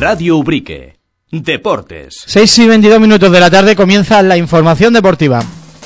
Radio Ubrique. Deportes. 6:22 de la tarde comienza la información deportiva.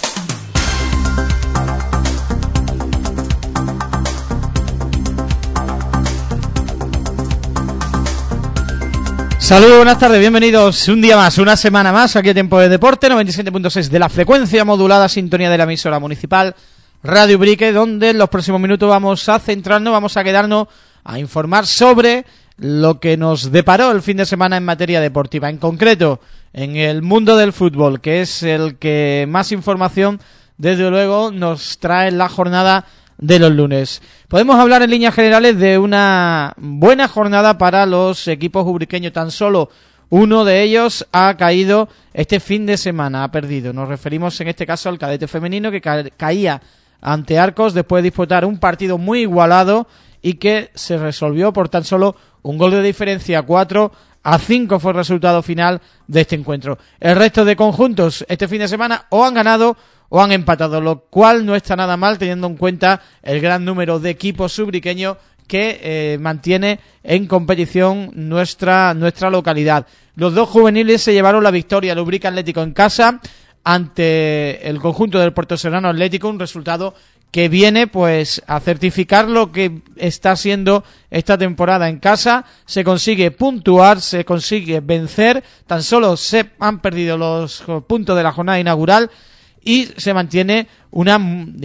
Saludos, buenas tardes, bienvenidos un día más, una semana más aquí a Tiempo de Deporte, 97.6 de la frecuencia modulada, sintonía de la emisora municipal Radio Ubrique, donde en los próximos minutos vamos a centrarnos, vamos a quedarnos a informar sobre lo que nos deparó el fin de semana en materia deportiva, en concreto en el mundo del fútbol, que es el que más información desde luego nos trae la jornada de los lunes. Podemos hablar en líneas generales de una buena jornada para los equipos ubriqueños. Tan solo uno de ellos ha caído este fin de semana, ha perdido. Nos referimos en este caso al cadete femenino, que caía ante Arcos después de disputar un partido muy igualado y que se resolvió por tan solo un gol de diferencia. 4-5 fue el resultado final de este encuentro. El resto de conjuntos este fin de semana o han ganado o han empatado, lo cual no está nada mal teniendo en cuenta el gran número de equipos ubriqueños que mantiene en competición nuestra localidad. Los dos juveniles se llevaron la victoria, el Ubrique Atlético en casa ante el conjunto del Puerto Serrano Atlético, un resultado que viene pues a certificar lo que está siendo esta temporada en casa. Se consigue puntuar, se consigue vencer, tan solo se han perdido los puntos de la jornada inaugural y se mantiene unos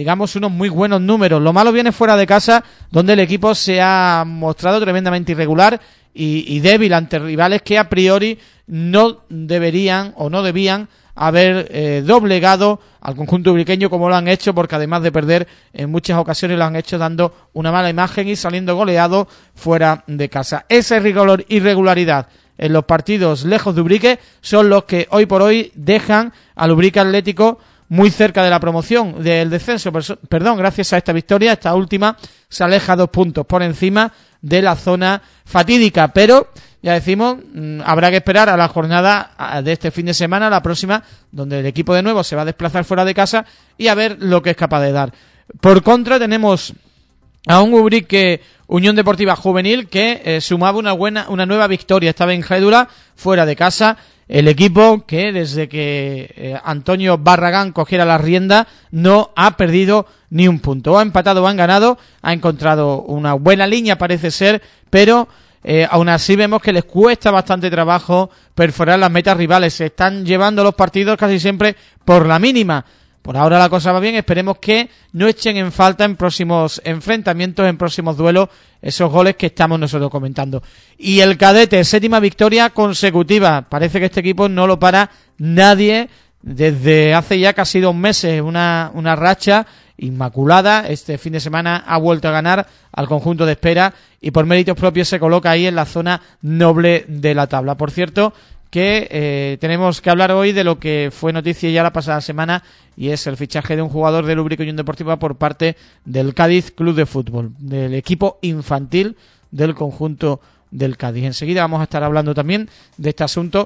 muy buenos números. Lo malo viene fuera de casa, donde el equipo se ha mostrado tremendamente irregular y débil ante rivales que a priori no deberían o no debían haber doblegado al conjunto ubriqueño como lo han hecho, porque además de perder en muchas ocasiones lo han hecho dando una mala imagen y saliendo goleado fuera de casa. Esa irregularidad en los partidos lejos de Ubrique son los que hoy por hoy dejan al Ubrique Atlético muy cerca de la promoción, del descenso, gracias a esta victoria. Esta última se aleja 2 puntos por encima de la zona fatídica, pero ya decimos, habrá que esperar a la jornada de este fin de semana, la próxima, donde el equipo de nuevo se va a desplazar fuera de casa y a ver lo que es capaz de dar. Por contra, tenemos a un Ubrique Unión Deportiva Juvenil que sumaba una nueva victoria, esta vez en Gédula, fuera de casa. El equipo que desde que Antonio Barragán cogiera la rienda no ha perdido ni un punto. Ha empatado o han ganado, ha encontrado una buena línea parece ser, pero aún así vemos que les cuesta bastante trabajo perforar las metas rivales. Se están llevando los partidos casi siempre por la mínima. Por ahora la cosa va bien, esperemos que no echen en falta en próximos enfrentamientos, en próximos duelos, esos goles que estamos nosotros comentando. Y el cadete, 7ª victoria consecutiva. Parece que este equipo no lo para nadie desde hace ya casi 2 meses, una racha inmaculada. Este fin de semana ha vuelto a ganar al conjunto de Espera y por méritos propios se coloca ahí en la zona noble de la tabla. Por cierto, que tenemos que hablar hoy de lo que fue noticia ya la pasada semana, y es el fichaje de un jugador del Ubrique Unión Deportiva por parte del Cádiz Club de Fútbol, del equipo infantil del conjunto del Cádiz. Enseguida vamos a estar hablando también de este asunto,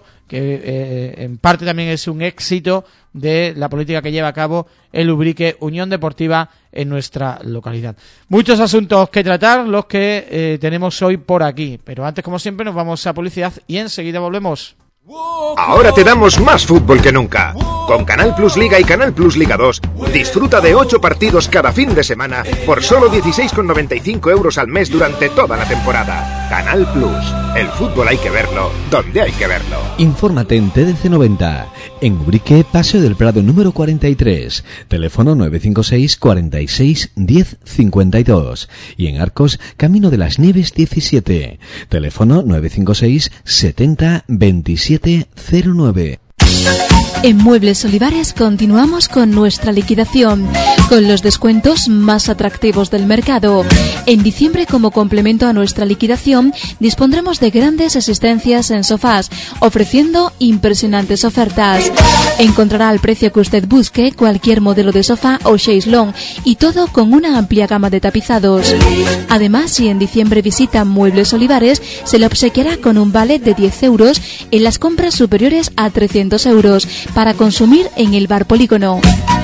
que en parte también es un éxito de la política que lleva a cabo el Ubrique Unión Deportiva en nuestra localidad. Muchos asuntos que tratar los que tenemos hoy por aquí, pero antes, como siempre, nos vamos a publicidad y enseguida volvemos. Ahora te damos más fútbol que nunca. Con Canal Plus Liga y Canal Plus Liga 2, disfruta de 8 partidos cada fin de semana por solo 16,95 € al mes durante toda la temporada. Canal Plus, el fútbol hay que verlo donde hay que verlo. Infórmate en TDC 90, en Ubrique, Paseo del Prado número 43, teléfono 956 46 10 52, y en Arcos, Camino de las Nieves 17, teléfono 956 70 27 09. En Muebles Olivares continuamos con nuestra liquidación, con los descuentos más atractivos del mercado. En diciembre, como complemento a nuestra liquidación, dispondremos de grandes existencias en sofás, ofreciendo impresionantes ofertas. Encontrará al precio que usted busque cualquier modelo de sofá o chaise longue, y todo con una amplia gama de tapizados. Además, si en diciembre visita Muebles Olivares, se le obsequiará con un vale de 10 € en las compras superiores a 300 € para consumir en el Bar Polígono.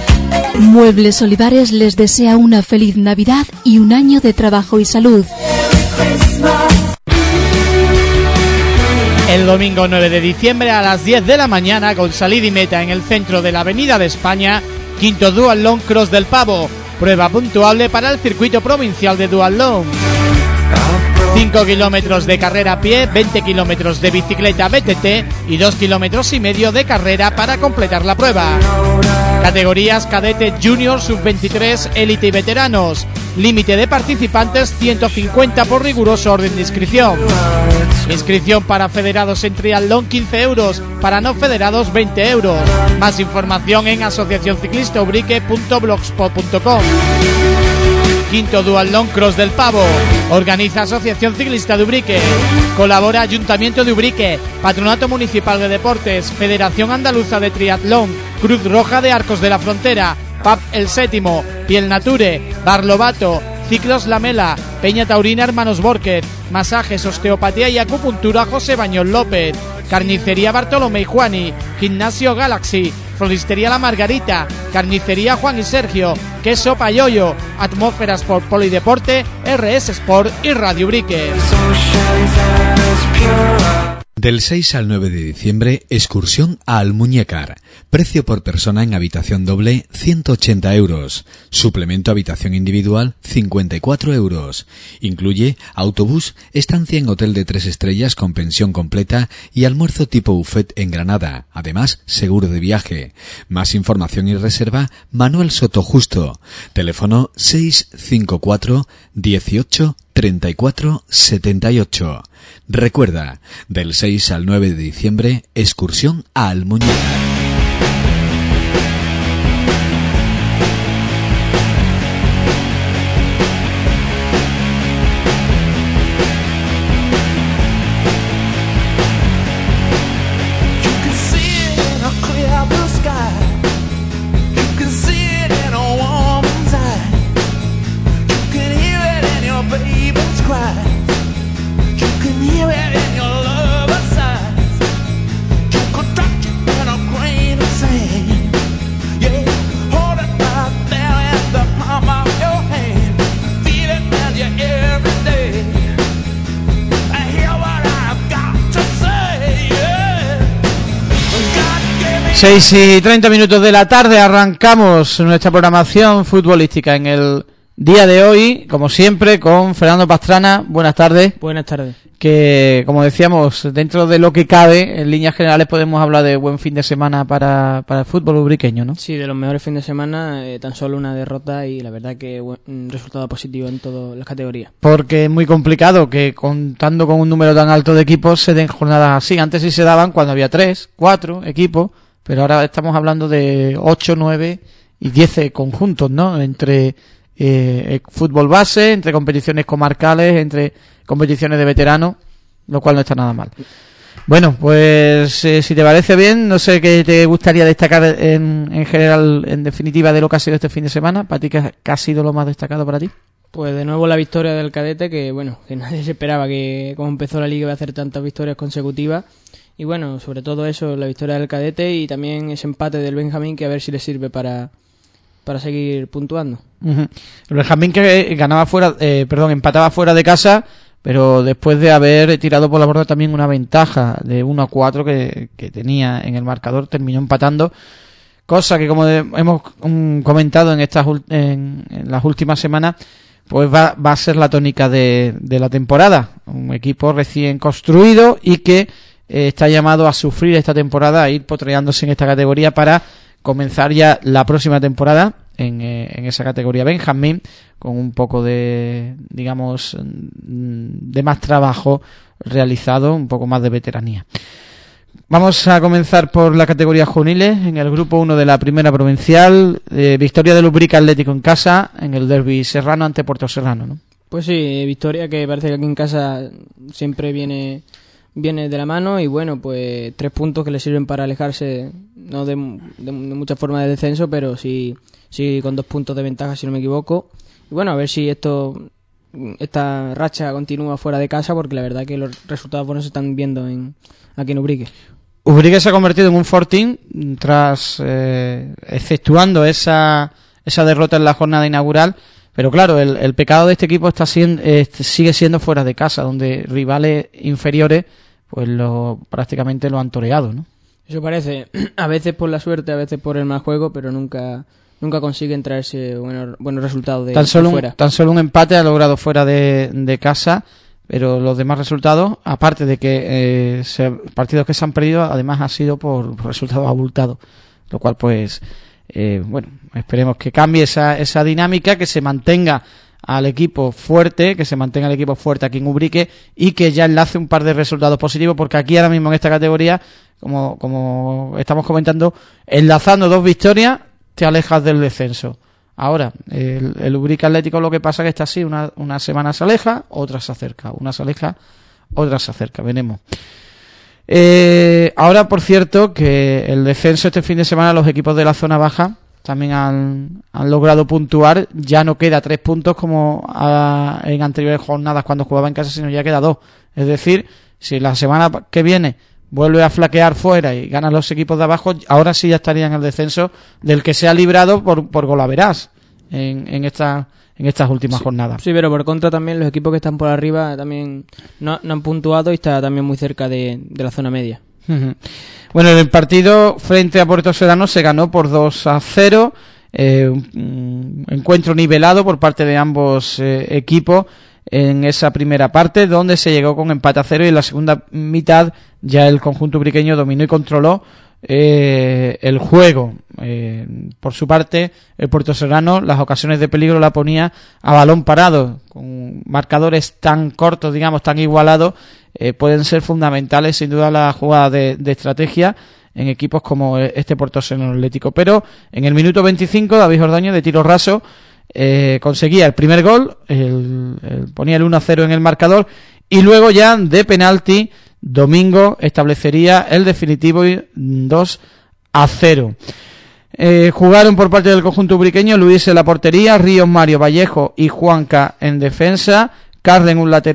Muebles Olivares les desea una feliz Navidad y un año de trabajo y salud. El domingo 9 de diciembre a las 10 de la mañana, con salida y meta en el centro de la Avenida de España, quinto Duatlón Cross del Pavo, prueba puntuable para el circuito provincial de duatlón. 5 kilómetros de carrera a pie, 20 kilómetros de bicicleta BTT y 2,5 kilómetros de carrera para completar la prueba. Categorías cadete, junior, sub-23, élite y veteranos. Límite de participantes 150 por riguroso orden de inscripción. Inscripción para federados en triatlón 15 euros, para no federados 20 euros. Más información en asociacionciclistaubrique.blogspot.com. Quinto Duatlón Cross del Pavo. Organiza Asociación Ciclista de Ubrique. Colabora Ayuntamiento de Ubrique, Patronato Municipal de Deportes, Federación Andaluza de Triatlón, Cruz Roja de Arcos de la Frontera, PAP El Séptimo, Piel Nature, Bar Lobato, Ciclos Lamela, Peña Taurina Hermanos Borquez, Masajes, Osteopatía y Acupuntura José Bañón López, Carnicería Bartolomé y Juani, Gimnasio Galaxy, Floristería La Margarita, Carnicería Juan y Sergio, Queso Payoyo, Atmósfera Sport Polideporte, RS Sport y Radio Ubrique. Del 6 al 9 de diciembre, excursión a Almuñécar. Precio por persona en habitación doble, 180 euros. Suplemento habitación individual, 54 euros. Incluye autobús, estancia en hotel de 3 estrellas con pensión completa y almuerzo tipo buffet en Granada. Además, seguro de viaje. Más información y reserva, Manuel Soto Justo. Teléfono 654 18 34 78. Recuerda, del 6 al 9 de diciembre, excursión a Almuñécar. Seis y 30 minutos de la tarde, arrancamos nuestra programación futbolística en el día de hoy, como siempre, con Fernando Pastrana. Buenas tardes. Buenas tardes. Que, como decíamos, dentro de lo que cabe, en líneas generales podemos hablar de buen fin de semana para el fútbol ubriqueño, ¿no? Sí, de los mejores fines de semana, tan solo una derrota y la verdad que un resultado positivo en todas las categorías. Porque es muy complicado que, contando con un número tan alto de equipos, se den jornadas así. Antes sí se daban cuando había 3, 4 equipos, pero ahora estamos hablando de 8, 9 y 10 conjuntos, ¿no? Entre fútbol base, entre competiciones comarcales, entre competiciones de veteranos, lo cual no está nada mal. Bueno, pues si te parece bien, no sé qué te gustaría destacar en general, en definitiva, de lo que ha sido este fin de semana. ¿Para ti qué ha sido lo más destacado para ti? Pues de nuevo la victoria del Cadete, que bueno, que nadie se esperaba que como empezó la liga iba a hacer tantas victorias consecutivas. Y bueno, sobre todo eso, la victoria del Cadete y también ese empate del Benjamín, que a ver si le sirve para seguir puntuando. Uh-huh. El Benjamín que empataba fuera de casa, pero después de haber tirado por la borda también una ventaja de 1-4 que tenía en el marcador, terminó empatando, cosa que, como hemos comentado en las últimas semanas, pues va a ser la tónica de la temporada. Un equipo recién construido y que está llamado a sufrir esta temporada, a ir potreándose en esta categoría para comenzar ya la próxima temporada en esa categoría Benjamín, con un poco de, digamos, de más trabajo realizado, un poco más de veteranía. Vamos a comenzar por la categoría juveniles, en el grupo 1 de la primera provincial, victoria del Ubrique Atlético en casa, en el derbi serrano ante Puerto Serrano, ¿no? Pues sí, victoria que parece que aquí en casa siempre viene de la mano y bueno, pues 3 puntos que le sirven para alejarse, no de mucha forma de descenso, pero sí con 2 puntos de ventaja, si no me equivoco. Y bueno, a ver si esta racha continúa fuera de casa, porque la verdad que los resultados buenos se están viendo aquí en Ubrique. Ubrique se ha convertido en un fortín tras exceptuando esa derrota en la jornada inaugural. Pero claro, el pecado de este equipo sigue siendo fuera de casa, donde rivales inferiores pues prácticamente lo han toreado, ¿no? Eso parece, a veces por la suerte, a veces por el mal juego, pero nunca consiguen traerse buenos resultados de fuera. Tan solo un empate ha logrado fuera de casa, pero los demás resultados, aparte de que partidos que se han perdido, además ha sido por resultados abultados, lo cual pues esperemos que cambie esa dinámica, que se mantenga al equipo fuerte, aquí en Ubrique, y que ya enlace un par de resultados positivos, porque aquí ahora mismo en esta categoría, como estamos comentando, enlazando 2 victorias te alejas del descenso. Ahora, el Ubrique Atlético, lo que pasa es que está así, una semana se aleja, otra se acerca, una se aleja, otra se acerca, veremos. Ahora, por cierto, que el descenso este fin de semana, los equipos de la zona baja también han logrado puntuar. Ya no queda 3 puntos como en anteriores jornadas cuando jugaba en casa, sino ya queda 2. Es decir, si la semana que viene vuelve a flaquear fuera y ganan los equipos de abajo, ahora sí ya estaría en el descenso, del que se ha librado por golaveras en estas últimas jornadas. Sí, pero por contra también los equipos que están por arriba también no han puntuado y está también muy cerca de la zona media. Uh-huh. Bueno, el partido frente a Puerto Serrano se ganó por 2-0, un encuentro nivelado por parte de ambos equipos en esa primera parte, donde se llegó con empate a 0, y en la segunda mitad ya el conjunto ubriqueño dominó y controló el juego. Por su parte, el Puerto Serrano las ocasiones de peligro la ponía a balón parado. Con marcadores tan cortos, digamos, tan igualados, pueden ser fundamentales sin duda las jugadas de estrategia en equipos como este Puerto Serrano Atlético. Pero en el minuto 25, David Ordaño, de tiro raso, conseguía el primer gol, ponía el 1-0 en el marcador, y luego ya de penalti Domingo establecería el definitivo 2-0. Jugaron por parte del conjunto ubriqueño Luis en la portería, Ríos, Mario, Vallejo y Juanca en defensa, Carden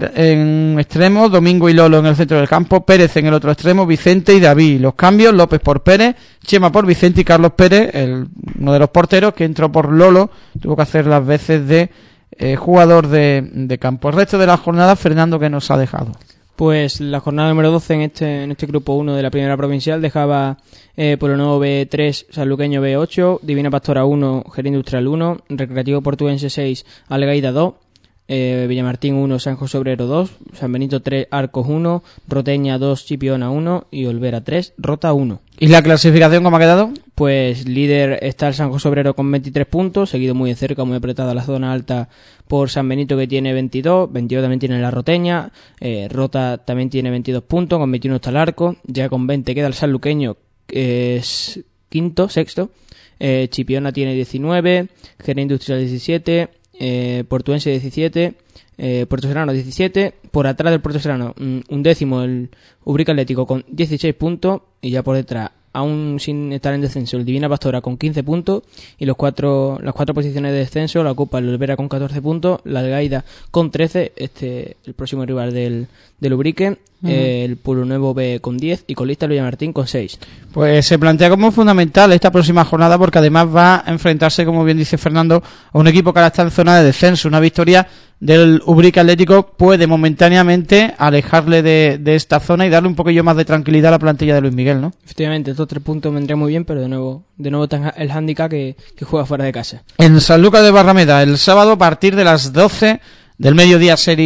en extremo, Domingo y Lolo en el centro del campo, Pérez en el otro extremo, Vicente y David. Los cambios: López por Pérez, Chema por Vicente y Carlos Pérez, uno de los porteros que entró por Lolo, tuvo que hacer las veces de jugador de campo. El resto de la jornada, Fernando, ¿qué nos ha dejado? Pues la jornada número 12 en este grupo 1 de la primera provincial dejaba Pueblo B3, Sanluqueño B8, Divina Pastora 1, Jerez Industrial 1, Recreativo Portuense 6, Algaida 2, Villamartín 1, San José Obrero 2, San Benito 3, Arcos 1, Roteña 2, Chipiona 1 y Olvera 3, Rota 1. ¿Y la clasificación cómo ha quedado? Pues líder está el San José Obrero con 23 puntos, seguido muy de cerca, muy apretada la zona alta por San Benito, que tiene 22 también tiene la Roteña, Rota también tiene 22 puntos, con 21 está el Arco, ya con 20 queda el Sanluqueño, que es sexto, Chipiona tiene 19, Jerez Industrial 17, Portuense 17, Puerto Serrano 17, por atrás del Puerto Serrano un décimo el Ubrique Atlético con 16 puntos, y ya por detrás, aún sin estar en descenso, el Divina Pastora con 15 puntos, y las cuatro posiciones de descenso la ocupa el Olvera con 14 puntos, la Algaida con 13, el próximo rival del Ubrique, el Pueblo Nuevo B con 10 y colista el Villamartín con 6. Pues se plantea como fundamental esta próxima jornada, porque además va a enfrentarse, como bien dice Fernando, a un equipo que ahora está en zona de descenso. Una victoria del Ubrique Atlético puede momentáneamente alejarle de esta zona y darle un poquillo más de tranquilidad a la plantilla de Luis Miguel, ¿no? Efectivamente, estos 3 puntos vendrían muy bien, pero de nuevo está el hándicap que juega fuera de casa. En Sanlúcar de Barrameda, el sábado a partir de las 12 del mediodía se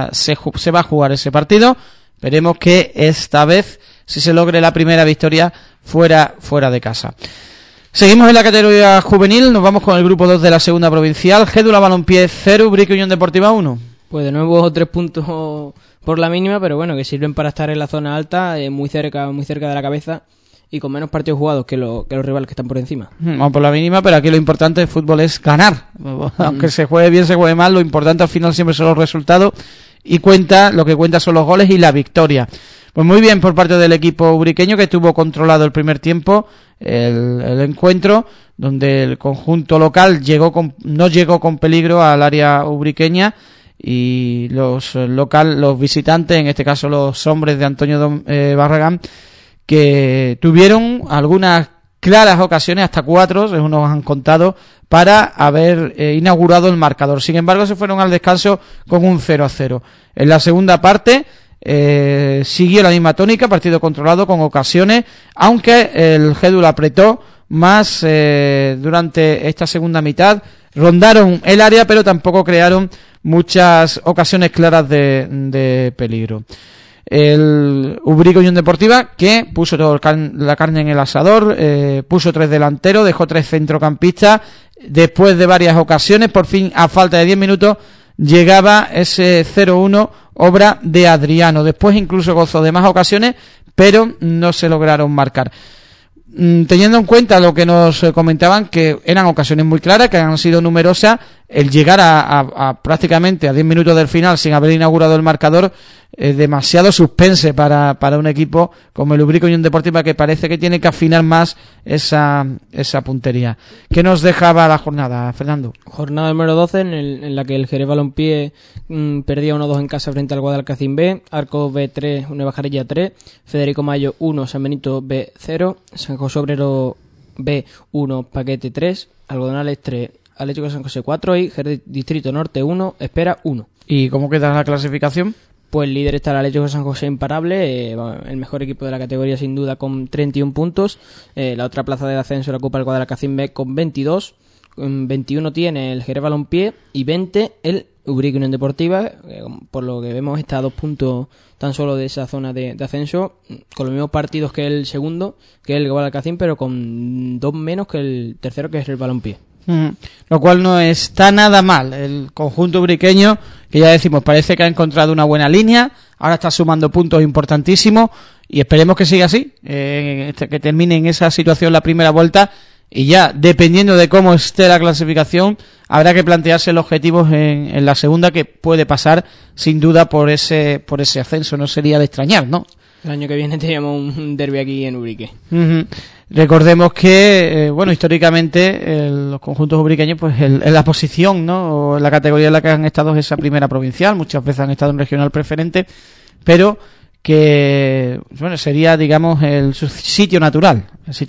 va a jugar ese partido. Esperemos que esta vez si se logre la primera victoria fuera de casa. Seguimos en la categoría juvenil, nos vamos con el grupo 2 de la segunda provincial. Gédula Balompié 0, Ubrique Unión Deportiva 1. Pues de nuevo 3 puntos por la mínima, pero bueno, que sirven para estar en la zona alta, muy cerca de la cabeza, y con menos partidos jugados que los rivales que están por encima. Vamos por la mínima, pero aquí lo importante del fútbol es ganar. Aunque se juegue bien, se juegue mal, lo importante al final siempre son los resultados, y lo que cuenta son los goles y la victoria. Pues muy bien por parte del equipo ubriqueño, que tuvo controlado el primer tiempo el encuentro, donde el conjunto local no llegó con peligro al área ubriqueña, y los visitantes, en este caso los hombres de Antonio Barragán, que tuvieron algunas claras ocasiones, hasta 4, según nos han contado, para haber inaugurado el marcador. Sin embargo, se fueron al descanso con un 0-0. En la segunda parte, siguió la misma tónica, partido controlado con ocasiones, aunque el Gédula apretó más durante esta segunda mitad, rondaron el área pero tampoco crearon muchas ocasiones claras de peligro. El Ubrique Unión Deportiva, que puso toda la carne en el asador, puso 3 delanteros, dejó 3 centrocampistas, después de varias ocasiones, por fin a falta de 10 minutos llegaba ese 0-1, obra de Adriano. Después incluso gozó de más ocasiones, pero no se lograron marcar. Teniendo en cuenta lo que nos comentaban, que eran ocasiones muy claras, que han sido numerosas, el llegar a prácticamente a 10 minutos del final sin haber inaugurado el marcador, demasiado suspense para un equipo como el Ubrique Unión Deportiva, que parece que tiene que afinar más esa puntería. ¿Qué nos dejaba la jornada, Fernando? Jornada número 12 en la que el Jerez Balompié perdía 1-2 en casa frente al Guadalcacín B, Arcos B3, Nueva Jarilla 3, Federico Mayo 1, San Benito B 0, San José Obrero B 1, Paquete 3, Algodonales 3, Atlético de San José 4 y Jerez Distrito Norte 1, Espera 1. ¿Y cómo queda la clasificación? Pues el líder está el Atlético de San José imparable, el mejor equipo de la categoría sin duda con 31 puntos. La otra plaza de ascenso la ocupa el Guadalcacín B con 22. 21 tiene el Jerez Balompié y 20 el Ubrique Unión Deportiva, por lo que vemos está a 2 puntos tan solo de esa zona de ascenso, con los mismos partidos que el segundo, que el Guadalcacín, pero con 2 menos que el tercero, que es el Balompié. Lo cual no está nada mal. El conjunto ubriqueño, que ya decimos, parece que ha encontrado una buena línea, ahora está sumando puntos importantísimos y esperemos que siga así, que termine en esa situación la primera vuelta, y ya, dependiendo de cómo esté la clasificación, habrá que plantearse los objetivos en la segunda, que puede pasar sin duda por ese ascenso. No sería de extrañar, ¿no? El año que viene teníamos un derbi aquí en Ubrique. Recordemos que, históricamente los conjuntos ubriqueños, pues en la posición, ¿no?, o la categoría en la que han estado es esa primera provincial, muchas veces han estado en regional preferente, pero que, sería, digamos, el sitio natural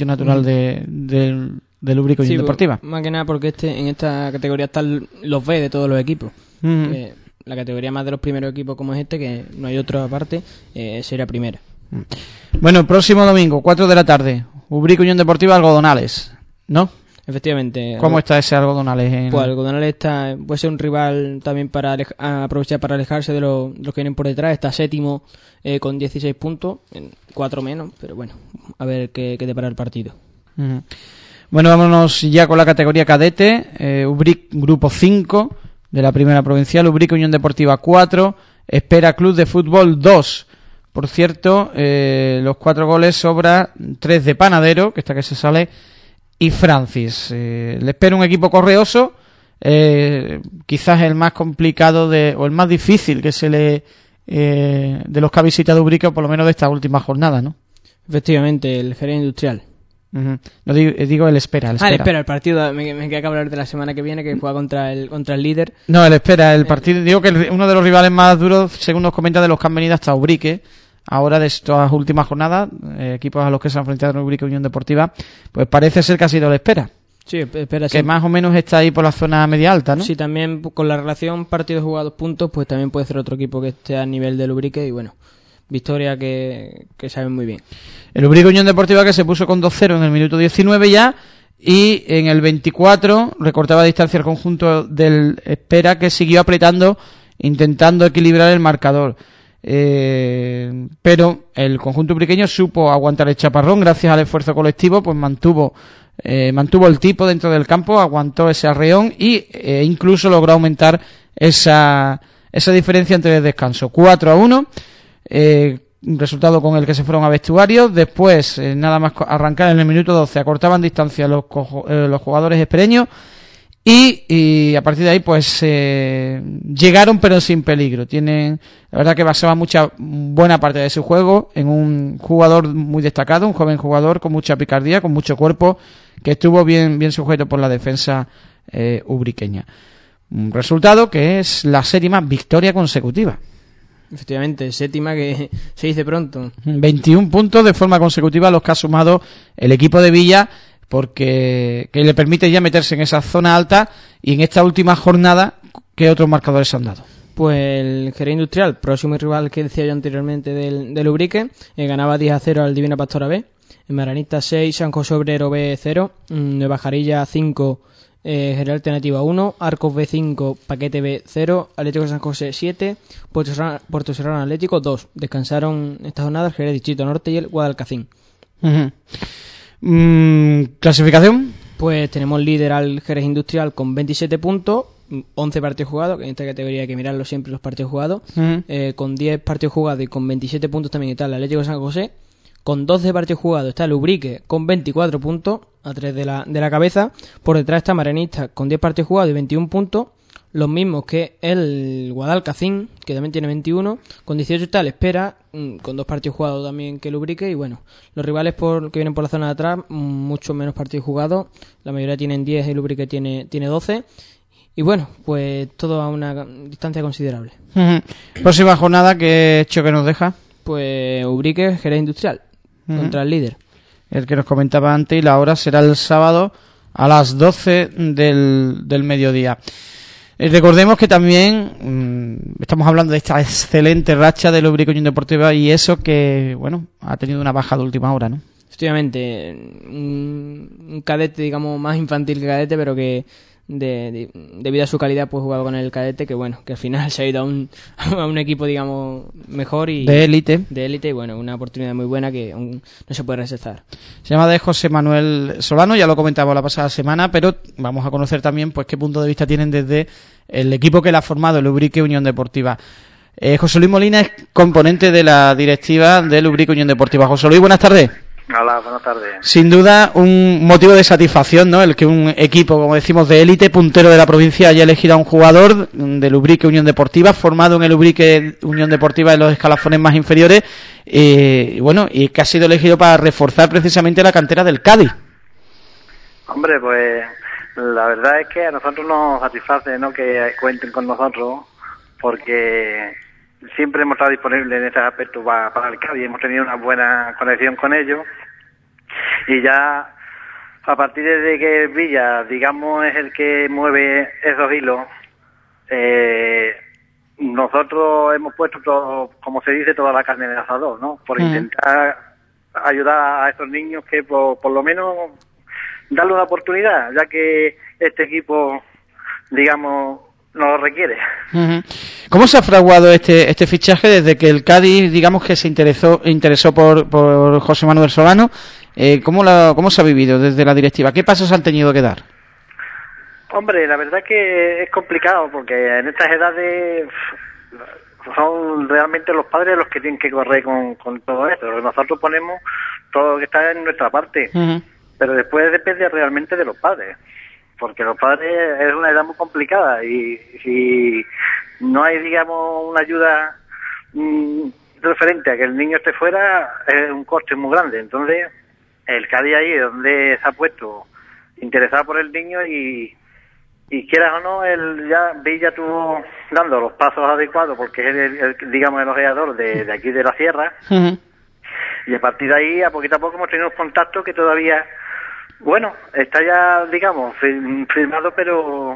del Ubrique Unión Deportiva. Más que nada porque en esta categoría están los B de todos los equipos. La categoría más de los primeros equipos como es este, que no hay otro aparte, sería primera. Bueno, próximo domingo, 4 de la tarde, Ubrique Unión Deportiva Algodonales, ¿no? Efectivamente. ¿Cómo está ese Algodonales? Pues Algodonales puede ser un rival también para aprovechar para alejarse de los que vienen por detrás. Está séptimo con 16 puntos, 4 menos, pero bueno, a ver qué depara el partido. Bueno, vámonos ya con la categoría cadete. Ubrique Grupo 5 de la primera provincial, Ubrique Unión Deportiva 4, Espera Club de Fútbol 2. Por cierto, los 4 goles sobra 3 de Panadero, que está que se sale, y Francis. Le espera un equipo correoso, quizás el más complicado o el más difícil que se le de los que ha visitado Ubrique, o por lo menos de esta última jornada, ¿no? Efectivamente, el Jerez Industrial. No digo el Espera. El partido, me queda que hablar de la semana que viene, que juega contra el líder. No, el Espera, el partido, digo que uno de los rivales más duros, según nos comenta, de los que han venido hasta Ubrique ahora de estas últimas jornadas, equipos a los que se han enfrentado en Ubrique Unión Deportiva, pues parece ser que ha sido el Espera. Sí, Espera. Que más o menos está ahí por la zona media alta, ¿no? Sí, también con la relación partidos jugados puntos, pues también puede ser otro equipo que esté a nivel del Ubrique, y bueno, victoria que saben muy bien. El Ubrique Unión Deportiva, que se puso con 2-0 en el minuto 19 ya, y en el 24 recortaba distancia el conjunto del Espera, que siguió apretando, intentando equilibrar el marcador. Pero el conjunto ubriqueño supo aguantar el chaparrón gracias al esfuerzo colectivo, pues mantuvo el tipo dentro del campo, aguantó ese arreón y incluso logró aumentar esa diferencia entre el descanso. 4-1, resultado con el que se fueron a vestuarios. Después, nada más arrancar en el minuto 12, acortaban distancia los jugadores espereños y a partir de ahí pues llegaron pero sin peligro. Tienen, la verdad, que basaba buena parte de su juego en un jugador muy destacado, un joven jugador con mucha picardía, con mucho cuerpo, que estuvo bien sujeto por la defensa ubriqueña. Un resultado que es la 7ª victoria consecutiva. Efectivamente, 7ª, que se dice pronto. 21 puntos de forma consecutiva los que ha sumado el equipo de Villa, porque que le permite ya meterse en esa zona alta. Y en esta última jornada, ¿qué otros marcadores se han dado? Pues el Jerez Industrial, próximo rival que decía yo anteriormente del Ubrique, ganaba 10-0 al Divina Pastora B. En Maranista 6, San José Obrero B 0, Nueva Jarilla 5, Jerez Alternativa 1, Arcos B 5, Paquete B 0, Atlético de San José 7, Puerto Serrano Atlético 2. Descansaron esta jornada el Jerez Distrito Norte y el Guadalcacín. ¿Clasificación? Pues tenemos líder al Jerez Industrial con 27 puntos, 11 partidos jugados, que en esta categoría hay que mirarlo siempre los partidos jugados, con 10 partidos jugados y con 27 puntos también está el Atlético de San José. Con 12 partidos jugados está el Ubrique con 24 puntos, a 3 de la cabeza. Por detrás está Maranista con 10 partidos jugados y 21 puntos. Los mismos que el Guadalcacín, que también tiene 21. Con 18 está el Espera, con 2 partidos jugados también que el Ubrique. Y bueno, los rivales que vienen por la zona de atrás, mucho menos partidos jugados. La mayoría tienen 10, el Ubrique tiene 12. Y bueno, pues todo a una distancia considerable. Próxima jornada, ¿qué hecho que nos deja? Pues Ubrique, Jerez Industrial. Contra el líder. El que nos comentaba antes, y la hora será el sábado a las 12 del mediodía. Recordemos que también estamos hablando de esta excelente racha del Ubrique Unión Deportiva y eso que, bueno, ha tenido una baja de última hora, ¿no? Efectivamente, un cadete, digamos, más infantil que cadete, pero que debido a su calidad pues jugado con el cadete, que bueno, que al final se ha ido a un equipo, digamos, mejor y de élite, y bueno, una oportunidad muy buena que aún no se puede rechazar. Se llama de José Manuel Solano, ya lo comentaba la pasada semana, pero vamos a conocer también pues qué punto de vista tienen desde el equipo que la ha formado, el Ubrique Unión Deportiva. José Luis Molina es componente de la directiva del Ubrique Unión Deportiva. José Luis, buenas tardes. Hola, buenas tardes. Sin duda un motivo de satisfacción, ¿no? El que un equipo, como decimos, de élite, puntero de la provincia, haya elegido a un jugador del Ubrique Unión Deportiva, formado en el Ubrique Unión Deportiva en los escalafones más inferiores, y que ha sido elegido para reforzar precisamente la cantera del Cádiz. Hombre, pues la verdad es que a nosotros nos satisface, ¿no?, que cuenten con nosotros, porque siempre hemos estado disponibles en ese aspecto para el Cádiz, hemos tenido una buena conexión con ellos y ya a partir de que Villa, digamos, es el que mueve esos hilos, nosotros hemos puesto todo, como se dice, toda la carne en el asador, ¿no? Por intentar ayudar a estos niños que por lo menos darle una oportunidad, ya que este equipo, digamos, no lo requiere. ¿Cómo se ha fraguado este fichaje desde que el Cádiz, digamos, que se interesó por José Manuel Solano? ¿Cómo se ha vivido desde la directiva? ¿Qué pasos han tenido que dar? Hombre, la verdad es que es complicado porque en estas edades son realmente los padres los que tienen que correr con todo esto. Nosotros ponemos todo lo que está en nuestra parte, pero después depende realmente de los padres. Porque los padres es una edad muy complicada y si no hay, digamos, una ayuda referente a que el niño esté fuera, es un coste muy grande. Entonces, el Cádiz ahí es donde se ha puesto interesado por el niño y quieras o no, Villa estuvo dando los pasos adecuados porque es digamos, el ojeador de aquí de la sierra. Y a partir de ahí, a poquito hemos tenido un contacto que todavía... Bueno, está ya, digamos, firmado, pero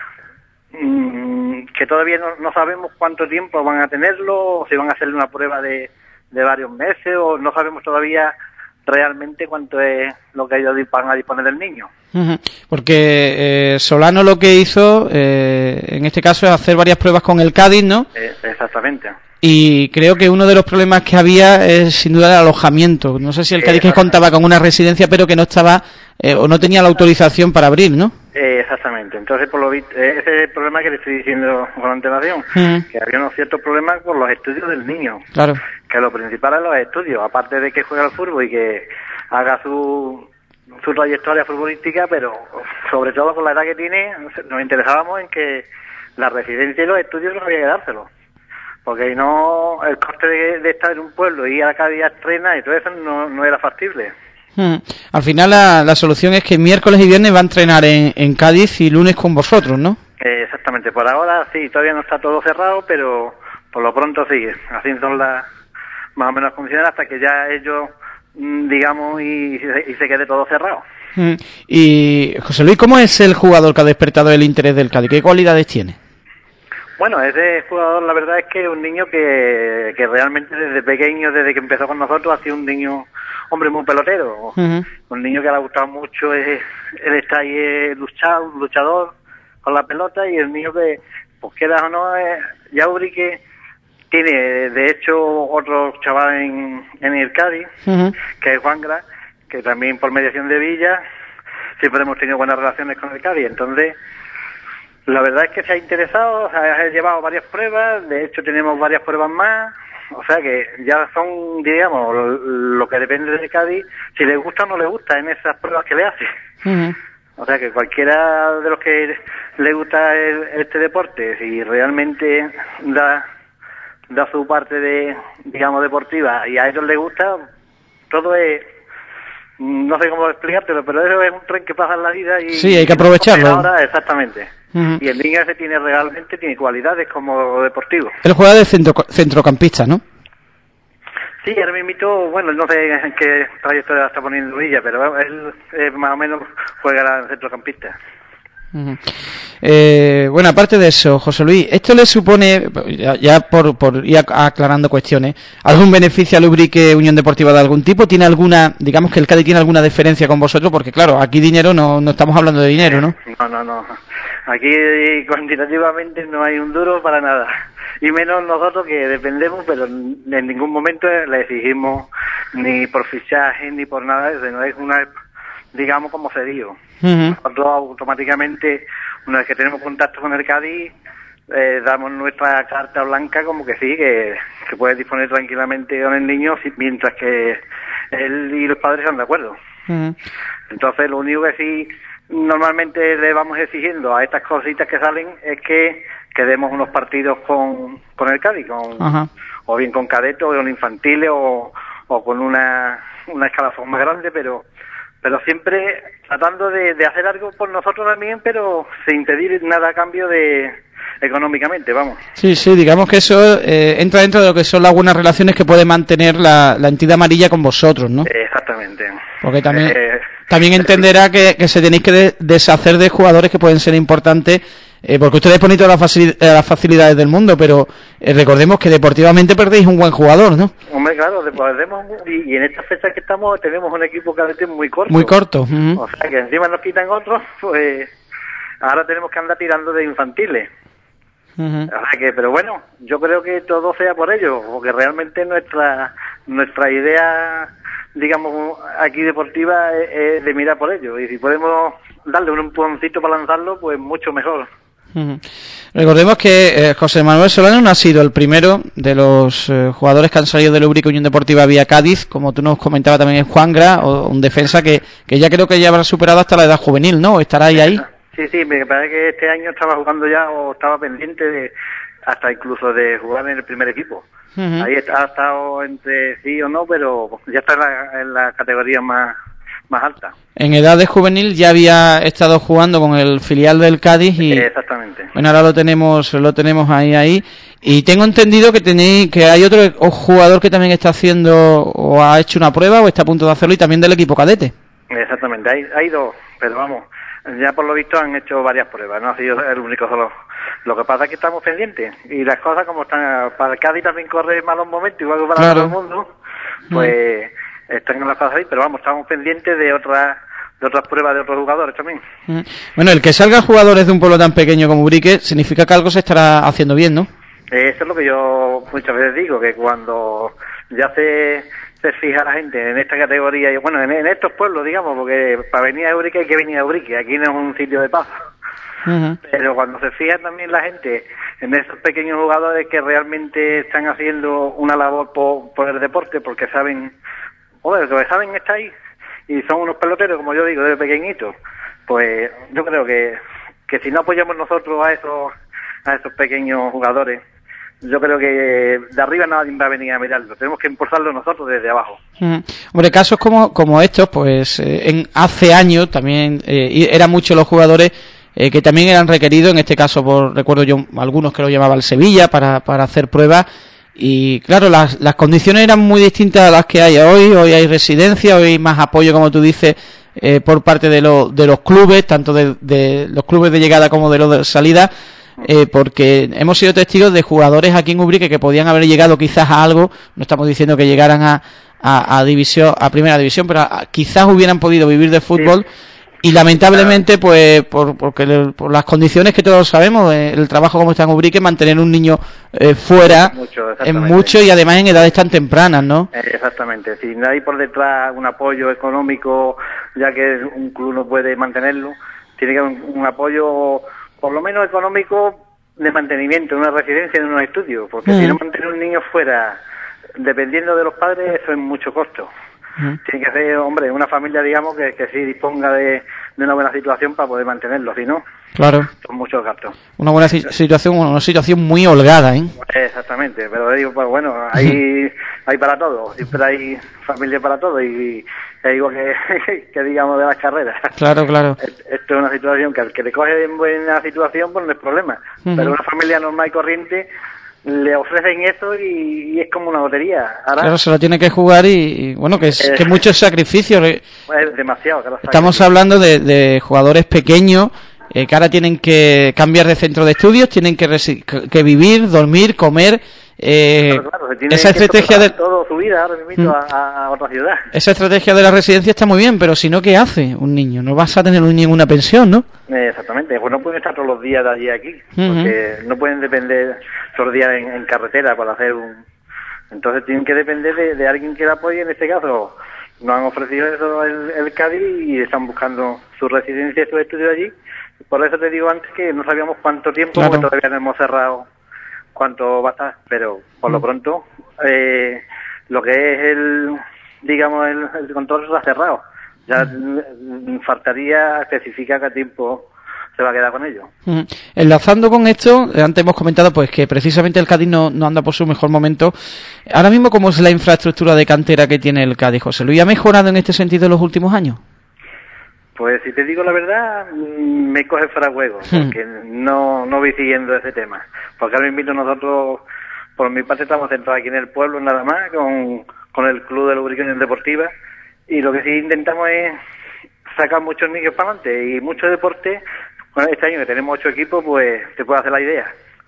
que todavía no sabemos cuánto tiempo van a tenerlo, o si van a hacerle una prueba de varios meses, o no sabemos todavía realmente cuánto es lo que ellos van a disponer del niño. Porque Solano lo que hizo, en este caso, es hacer varias pruebas con el Cádiz, ¿no? Exactamente. Y creo que uno de los problemas que había es sin duda el alojamiento. No sé si el Cádiz que contaba con una residencia, pero que no estaba o no tenía la autorización para abrir, ¿no? Exactamente. Entonces, por lo visto, ese es el problema que le estoy diciendo con antelación, que había unos ciertos problemas con los estudios del niño. Claro. Que lo principal es los estudios, aparte de que juegue al fútbol y que haga su trayectoria futbolística, pero sobre todo con la edad que tiene, nos interesábamos en que la residencia y los estudios no había que dárselos. Porque no, el coste de estar en un pueblo y ir a cada día estrena y todo eso no era factible. Al final la solución es que miércoles y viernes va a entrenar en Cádiz y lunes con vosotros, ¿no? Exactamente, por ahora sí, todavía no está todo cerrado, pero por lo pronto sí, así son las más o menos funcionan hasta que ya ellos, digamos, y se quede todo cerrado. Y José Luis, ¿cómo es el jugador que ha despertado el interés del Cádiz? ¿Qué cualidades tiene? Bueno, ese jugador la verdad es que es un niño que realmente desde pequeño, desde que empezó con nosotros, ha sido un niño, hombre, muy pelotero. Uh-huh. Un niño que le ha gustado mucho, él está ahí luchador con la pelota, y el niño que, pues quieras o no, ya Ubrique tiene, de hecho, otro chaval en el Cádiz, uh-huh, que es Juangra, que también por mediación de Villa siempre hemos tenido buenas relaciones con el Cádiz. Entonces, la verdad es que se ha interesado, ha llevado varias pruebas, de hecho tenemos varias pruebas más, o sea que ya son, digamos, lo que depende del Cádiz, si le gusta o no le gusta en esas pruebas que le hace. Uh-huh. O sea que cualquiera de los que le gusta este deporte, si realmente da su parte de, digamos, deportiva, y a ellos les gusta, todo es, no sé cómo explicártelo, pero eso es un tren que pasa en la vida y sí, hay que aprovecharlo. Ahora, exactamente. Uh-huh. Y el niño ese realmente tiene cualidades como deportivo. Él juega de centrocampista, ¿no? Sí, ahora mismo, bueno, no sé en qué trayectoria está poniendo Villa, pero él más o menos juega de centrocampista. Uh-huh. Bueno, aparte de eso, José Luis, ¿esto le supone, ya por ir aclarando cuestiones, algún beneficio al Ubrique Unión Deportiva de algún tipo? ¿Tiene alguna, digamos que el Cádiz tiene alguna diferencia con vosotros? Porque claro, aquí dinero no estamos hablando de dinero, ¿no? No. Aquí cuantitativamente no hay un duro para nada. Y menos nosotros que dependemos, pero en ningún momento le exigimos ni por fichaje ni por nada de eso. No es una, digamos, como cedido. Uh-huh. Nosotros automáticamente, una vez que tenemos contacto con el Cádiz, damos nuestra carta blanca como que sí, que puede disponer tranquilamente con el niño mientras que él y los padres están de acuerdo. Uh-huh. Entonces lo único que sí normalmente le vamos exigiendo a estas cositas que salen es que demos unos partidos con el Cádiz, uh-huh, o bien con cadetes o con infantiles o con una escalafón más grande, pero siempre tratando de hacer algo por nosotros también, pero sin pedir nada a cambio económicamente, vamos. Sí, digamos que eso entra dentro de lo que son las buenas relaciones que puede mantener la entidad amarilla con vosotros, ¿no? Exactamente. Porque también entenderá que se tenéis que deshacer de jugadores que pueden ser importantes, porque ustedes ponen todas las facilidades del mundo, pero recordemos que deportivamente perdéis un buen jugador, ¿no? Hombre, claro, perdemos, y en estas fechas que estamos tenemos un equipo cadete muy corto. Muy corto. Uh-huh. O sea que encima nos quitan otros, pues ahora tenemos que andar tirando de infantiles. Uh-huh. O sea que, pero bueno, yo creo que todo sea por ello, porque realmente nuestra idea, digamos, aquí deportiva es de mirar por ello, y si podemos darle un empujoncito para lanzarlo, pues mucho mejor. Uh-huh. Recordemos que José Manuel Solano no ha sido el primero de los jugadores que han salido del Ubrique Unión Deportiva vía Cádiz, como tú nos comentabas también, es Juangra, o un defensa que ya creo que ya habrá superado hasta la edad juvenil, ¿no? ¿Estará ahí? Sí, me parece que este año estaba jugando ya, o estaba pendiente hasta incluso de jugar en el primer equipo. Uh-huh. Ahí ha estado entre sí o no, pero ya está en la categoría más alta. En edad de juvenil ya había estado jugando con el filial del Cádiz y exactamente. Bueno, ahora lo tenemos ahí, y tengo entendido que hay otro jugador que también está haciendo o ha hecho una prueba o está a punto de hacerlo, y también del equipo cadete. Exactamente, hay dos, pero vamos, ya por lo visto han hecho varias pruebas, no ha sido el único solo. Lo que pasa es que estamos pendientes, y las cosas como están, para el Cádiz también corre malos momentos, igual que para todo el mundo, pues están en las cosas ahí, pero vamos, estamos pendientes de otras pruebas de otros jugadores también. Bueno, el que salgan jugadores de un pueblo tan pequeño como Ubrique significa que algo se estará haciendo bien, ¿no? Eso es lo que yo muchas veces digo, que cuando ya se fija la gente en esta categoría, y bueno, en estos pueblos, digamos, porque para venir a Ubrique hay que venir a Ubrique, aquí no es un sitio de paso. Uh-huh. Pero cuando se fija también la gente en esos pequeños jugadores que realmente están haciendo una labor por el deporte, porque saben, lo que saben está ahí, y son unos peloteros, como yo digo, desde pequeñitos, pues yo creo que si no apoyamos nosotros a esos pequeños jugadores, yo creo que de arriba nadie va a venir a mirarlo, tenemos que impulsarlo nosotros desde abajo. Hombre, casos como estos, pues hace años también eran muchos los jugadores que también eran requeridos, en este caso recuerdo yo algunos que lo llamaban el Sevilla para hacer pruebas, y claro, las condiciones eran muy distintas a las que hay hoy hay residencia, hoy hay más apoyo, como tú dices, por parte de los clubes, tanto de los clubes de llegada como de los de salida. porque hemos sido testigos de jugadores aquí en Ubrique que podían haber llegado quizás a algo, no estamos diciendo que llegaran a primera división, pero quizás hubieran podido vivir de fútbol. Y lamentablemente, pues, por las condiciones que todos sabemos, el trabajo como está en Ubrique, mantener un niño fuera es mucho y además en edades tan tempranas, ¿no? Exactamente. Si no hay por detrás un apoyo económico, ya que un club no puede mantenerlo, tiene que haber un apoyo, por lo menos económico, de mantenimiento, en una residencia, en unos estudios, porque si no mantener un niño fuera, dependiendo de los padres, eso es mucho costo. Tiene que ser, hombre, una familia, digamos, que sí disponga de una buena situación para poder mantenerlo, si no, claro, son muchos gastos. Una buena situación, una situación muy holgada, ¿eh? Exactamente, pero digo, pues bueno, hay para todo, siempre hay familia para todo y es igual que digamos de las carreras. Claro. Esto es una situación que al que le coge en buena situación, pues no es problema, pero una familia normal y corriente le ofrecen eso y es como una lotería. Ahora, claro, se lo tiene que jugar y bueno, que es mucho sacrificio. Es demasiado. Estamos hablando de jugadores pequeños que ahora tienen que cambiar de centro de estudios, tienen que vivir, dormir, comer. Claro, esa estrategia de toda su vida ahora mismo a otra ciudad. Esa estrategia de la residencia está muy bien, pero si no, ¿qué hace un niño? No vas a tener un niño en una pensión, ¿no? Exactamente, pues no pueden estar todos los días de allí a aquí, porque no pueden depender todos los días en carretera para hacer entonces tienen que depender de alguien que la apoye. En este caso nos han ofrecido eso el Cádiz y están buscando su residencia y su estudio allí. Por eso te digo antes que no sabíamos cuánto tiempo, porque todavía no hemos cerrado cuánto va a estar, pero por lo pronto lo que es el control está cerrado. Ya faltaría especificar qué tiempo se va a quedar con ellos. Enlazando con esto, antes hemos comentado pues que precisamente el Cádiz no anda por su mejor momento. Ahora mismo, ¿cómo es la infraestructura de cantera que tiene el Cádiz, José Luis? ¿Ha mejorado en este sentido en los últimos años? Pues si te digo la verdad, me coge fuera de juego, porque no voy siguiendo ese tema. Porque ahora mismo nosotros, por mi parte, estamos centrados aquí en el pueblo nada más, con el club de lubricación deportiva, y lo que sí intentamos es sacar muchos niños para adelante y mucho deporte. Este año que tenemos 8 equipos, pues te puedes hacer la idea.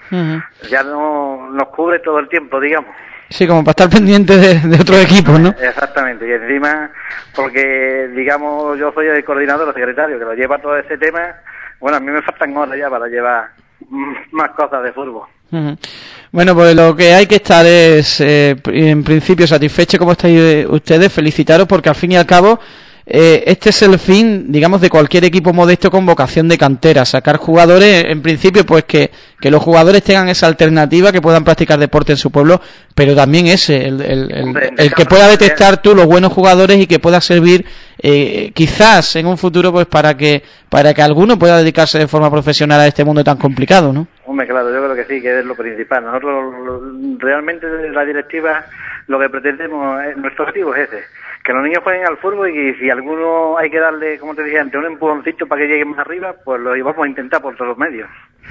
Ya no nos cubre todo el tiempo, digamos. Sí, como para estar pendiente de otros equipos, ¿no? Exactamente, y encima, porque, digamos, yo soy el coordinador, el secretario, que lo lleva todo ese tema. Bueno, a mí me faltan horas ya para llevar más cosas de fútbol. Bueno, pues lo que hay que estar es, en principio, satisfecho como estáis ustedes, felicitaros, porque al fin y al cabo, este es el fin, digamos, de cualquier equipo modesto con vocación de cantera, sacar jugadores, en principio, pues que los jugadores tengan esa alternativa, que puedan practicar deporte en su pueblo, pero también ese, el que pueda detectar tú los buenos jugadores y que pueda servir, quizás en un futuro, pues para que alguno pueda dedicarse de forma profesional a este mundo tan complicado, ¿no? Hombre, claro, yo creo que sí, que es lo principal. Nosotros realmente desde la directiva lo que pretendemos, nuestro objetivo es ese, que los niños jueguen al fútbol y si alguno hay que darle, como te dije antes, un empujoncito para que llegue más arriba, pues lo vamos a intentar por todos los medios.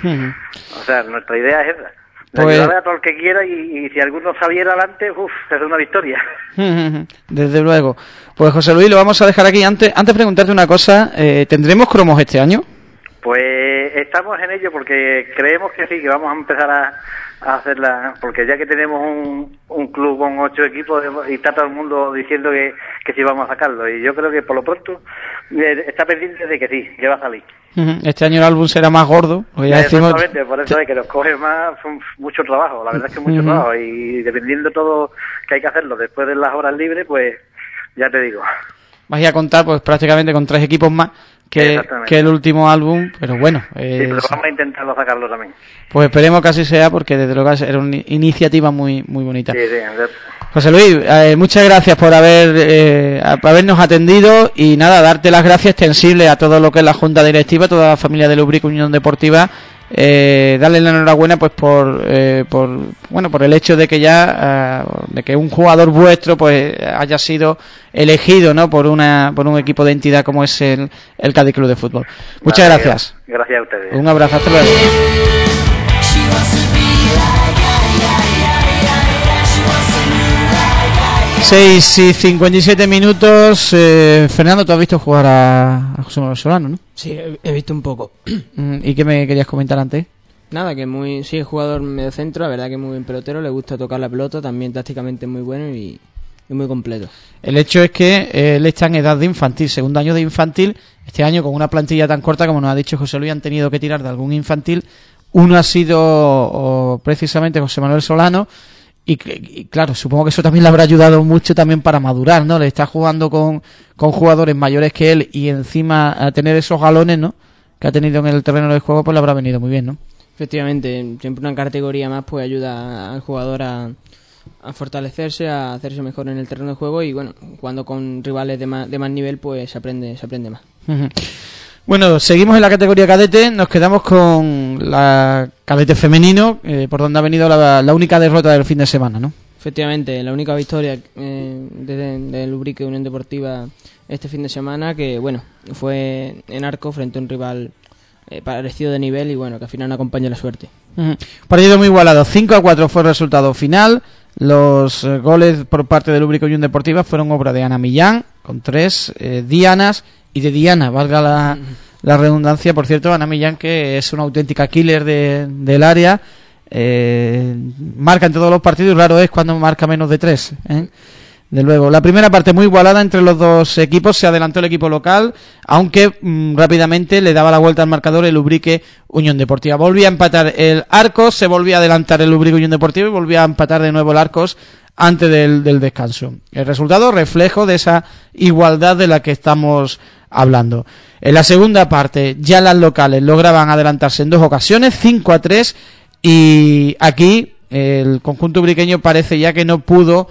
O sea, nuestra idea es esa. Pues ayudar a todo el que quiera y si alguno saliera adelante, es una victoria. Desde luego. Pues José Luis, lo vamos a dejar aquí. Antes preguntarte una cosa, ¿tendremos cromos este año? Pues estamos en ello porque creemos que sí, que vamos a empezar a hacerla, porque ya que tenemos un club con 8 equipos y está todo el mundo diciendo que sí vamos a sacarlo, y yo creo que por lo pronto está pendiente de que sí, que va a salir. Este año el álbum será más gordo. Exactamente, por eso es que nos coge mucho trabajo, la verdad es que mucho trabajo, y dependiendo todo que hay que hacerlo después de las horas libres, pues ya te digo. Vais a contar pues prácticamente con 3 equipos más que el último álbum, pero bueno. Sí, pero vamos a intentarlo sacarlo también. Pues esperemos que así sea, porque desde luego era una iniciativa muy muy bonita. Sí. José Luis, muchas gracias por habernos atendido y nada, darte las gracias extensibles a todo lo que es la Junta Directiva, toda la familia de Lubric Unión Deportiva. Darle la enhorabuena pues por el hecho de que de que un jugador vuestro pues haya sido elegido, ¿no?, por un equipo de entidad como es el Cádiz Club de Fútbol. Muchas gracias. Gracias a ustedes. Un abrazo, hasta luego. 6:57. Fernando, tú has visto jugar a José Manuel Solano, ¿no? Sí, he visto un poco. ¿Y qué me querías comentar antes? Nada, que sí, es jugador medio centro, la verdad que es muy buen pelotero, le gusta tocar la pelota, también tácticamente es muy bueno y muy completo. El hecho es que él está en edad de infantil, segundo año de infantil. Este año, con una plantilla tan corta, como nos ha dicho José Luis, han tenido que tirar de algún infantil. Uno ha sido precisamente José Manuel Solano. Y claro, supongo que eso también le habrá ayudado mucho también para madurar, ¿no? Le está jugando con jugadores mayores que él y encima a tener esos galones, ¿no?, que ha tenido en el terreno del juego, pues le habrá venido muy bien, ¿no? Efectivamente, siempre una categoría más pues ayuda al jugador a fortalecerse, a hacerse mejor en el terreno de juego y bueno, jugando con rivales de más nivel pues se aprende más. Uh-huh. Bueno, seguimos en la categoría cadete, nos quedamos con la cadete femenino, por donde ha venido la única derrota del fin de semana, ¿no? Efectivamente, la única victoria del Ubrique Unión Deportiva este fin de semana, que bueno, fue en Arcos frente a un rival parecido de nivel y bueno, que al final no acompaña la suerte. Uh-huh. Partido muy igualado, 5-4 fue el resultado final. Los goles por parte del Ubrique Unión Deportiva fueron obra de Ana Millán, con 3 dianas, y de Diana, valga la redundancia. Por cierto, Ana Millán, que es una auténtica killer del área, marca en todos los partidos y raro es cuando marca menos de 3, de luego. La primera parte muy igualada entre los dos equipos, se adelantó el equipo local, aunque rápidamente le daba la vuelta al marcador el Ubrique Unión Deportiva. Volvía a empatar el Arcos, se volvía a adelantar el Ubrique Unión Deportiva y volvía a empatar de nuevo el Arcos antes del descanso. El resultado, reflejo de esa igualdad de la que estamos hablando. En la segunda parte, ya las locales lograban adelantarse en 2 ocasiones, 5-3, y aquí el conjunto ubriqueño parece ya que no pudo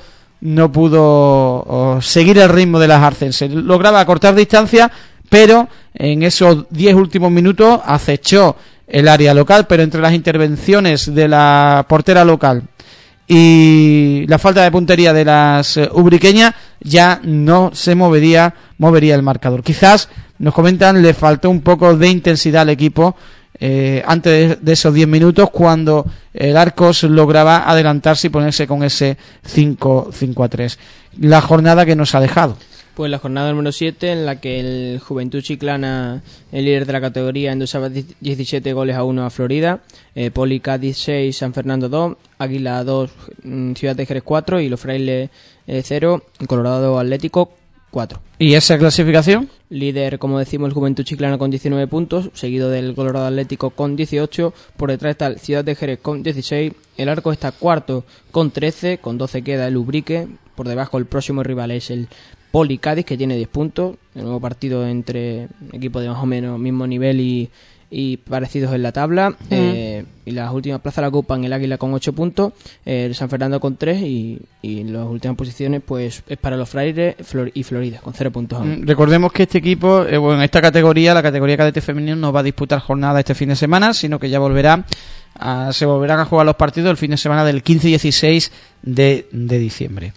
seguir el ritmo de las arcenses. Lograba acortar distancia, pero en esos 10 últimos minutos acechó el área local, pero entre las intervenciones de la portera local y la falta de puntería de las ubriqueñas ya no se movería el marcador. Quizás, nos comentan, le faltó un poco de intensidad al equipo antes de esos 10 minutos, cuando el Arcos lograba adelantarse y ponerse con ese 5-3. La jornada que nos ha dejado. Pues la jornada número 7, en la que el Juventud Chiclana, el líder de la categoría, endosaba 17-1 a Florida, Poli Cádiz 6, San Fernando 2, Águila 2, Ciudad de Jerez 4 y Los Frailes 0, Colorado Atlético 4. ¿Y esa clasificación? Líder, como decimos, el Juventud Chiclana con 19 puntos, seguido del Colorado Atlético con 18, por detrás está el Ciudad de Jerez con 16, el Arco está cuarto con 13, con 12 queda el Ubrique, por debajo el próximo rival es el Poli Cádiz, que tiene 10 puntos, el nuevo partido entre equipos de más o menos mismo nivel y parecidos en la tabla. Y las últimas plazas la ocupan el Águila con 8 puntos, el San Fernando con 3 y las últimas posiciones pues es para los Frailes y Florida con 0 puntos aún. Recordemos que este equipo, en esta categoría, la categoría cadete femenino, no va a disputar jornada este fin de semana, sino que ya se volverán a jugar los partidos el fin de semana del 15 y 16 de diciembre.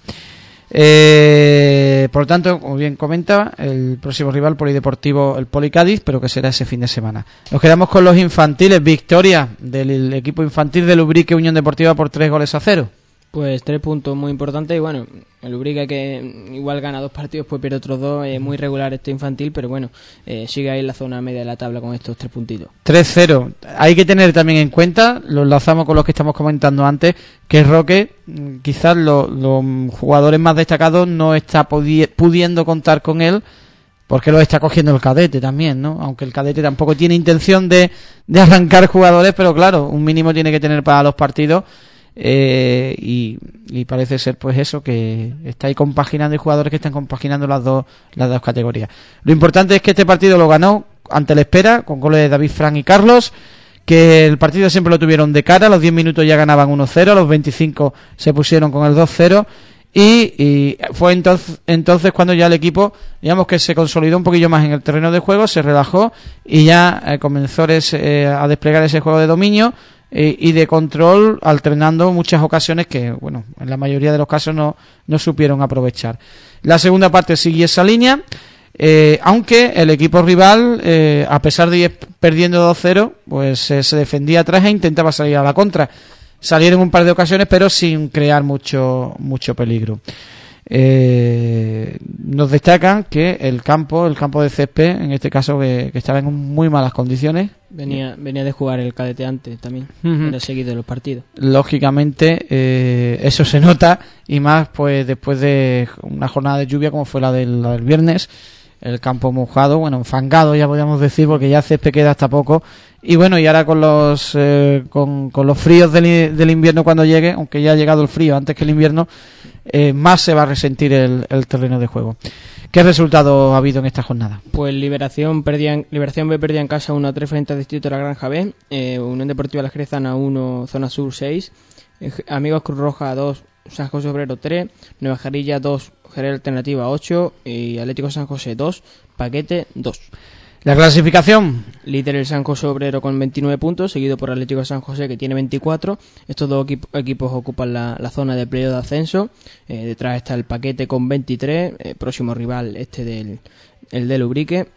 Por tanto, como bien comentaba, el próximo rival polideportivo, el Poli Cádiz, pero que será ese fin de semana. Nos quedamos con los infantiles. Victoria del equipo infantil del Ubrique Unión Deportiva por 3-0. Pues 3 puntos muy importantes y bueno, el Ubrique, que igual gana 2 partidos, pues pierde otros 2, muy regular este infantil, pero bueno, sigue ahí en la zona media de la tabla con estos 3 puntitos. 3-0. Hay que tener también en cuenta, lo enlazamos con los que estamos comentando antes, que Roque, quizás los jugadores más destacados no está pudiendo contar con él, porque lo está cogiendo el cadete también, ¿no? Aunque el cadete tampoco tiene intención de arrancar jugadores, pero claro, un mínimo tiene que tener para los partidos. Y parece ser pues eso, que está ahí compaginando, y jugadores que están compaginando las dos categorías. Lo importante es que este partido lo ganó ante la espera, con goles de David, Fran y Carlos, que el partido siempre lo tuvieron de cara. A los 10 minutos ya ganaban 1-0, a los 25 se pusieron con el 2-0 y fue entonces cuando ya el equipo, digamos, que se consolidó un poquillo más en el terreno de juego, se relajó y ya comenzó a desplegar ese juego de dominio y de control, alternando muchas ocasiones que, bueno, en la mayoría de los casos no supieron aprovechar. La segunda parte sigue esa línea, aunque el equipo rival, a pesar de ir perdiendo 2-0, pues se defendía atrás e intentaba salir a la contra. Salieron un par de ocasiones, pero sin crear mucho peligro. Nos destacan que el campo de césped, en este caso que estaba en muy malas condiciones. Venía de jugar el cadete antes también, era seguido de los partidos. Lógicamente eso se nota, y más pues después de una jornada de lluvia como fue la del viernes, el campo mojado, bueno, enfangado ya podríamos decir, porque ya césped queda hasta poco. Y bueno, y ahora con los fríos del invierno cuando llegue, aunque ya ha llegado el frío antes que el invierno, más se va a resentir el terreno de juego. ¿Qué resultado ha habido en esta jornada? Pues Liberación B perdía en casa 1-3 frente al Distrito de la Granja B, Unión Deportiva La Jerezana 1, Zona Sur 6, Amigos Cruz Roja 2, San José Obrero 3, Nueva Jarilla 2, Jerez Alternativa 8 y Atlético San José 2, Paquete 2. La clasificación: líder el San José Obrero con 29 puntos, seguido por Atlético de San José, que tiene 24. Estos dos equipos ocupan la zona de playoff de ascenso. Detrás está el Paquete con 23, próximo rival el del Ubrique.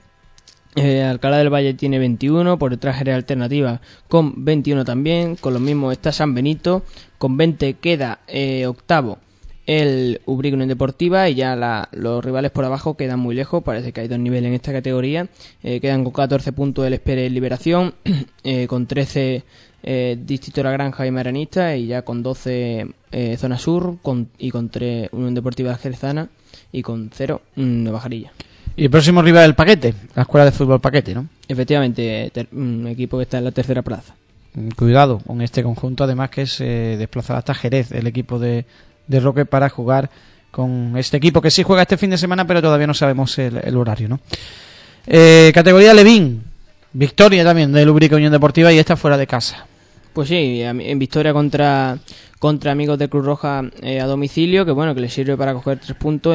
Alcalá del Valle tiene 21, por detrás Jerez Alternativa con 21 también. Con los mismos está San Benito, con 20 queda octavo el Ubrique Unión Deportiva, y ya los rivales por abajo quedan muy lejos. Parece que hay dos niveles en esta categoría. Quedan con 14 puntos el Espere Liberación, con 13 Distrito de la Granja y Maranista, y ya con 12 Zona Sur, y con 3 Unión Deportiva Jerezana, y con 0 Nueva Jarilla. Y el próximo rival del Paquete, la Escuela de Fútbol Paquete, ¿no? Efectivamente, un equipo que está en la tercera plaza. Cuidado con este conjunto, además que es desplazar hasta Jerez, el equipo de Roque, para jugar con este equipo que sí juega este fin de semana, pero todavía no sabemos el horario, ¿no? Categoría Levín, victoria también del Ubrique Unión Deportiva, y esta fuera de casa. Pues sí, en victoria contra Amigos de Cruz Roja a domicilio, que bueno, que les sirve para coger 3 puntos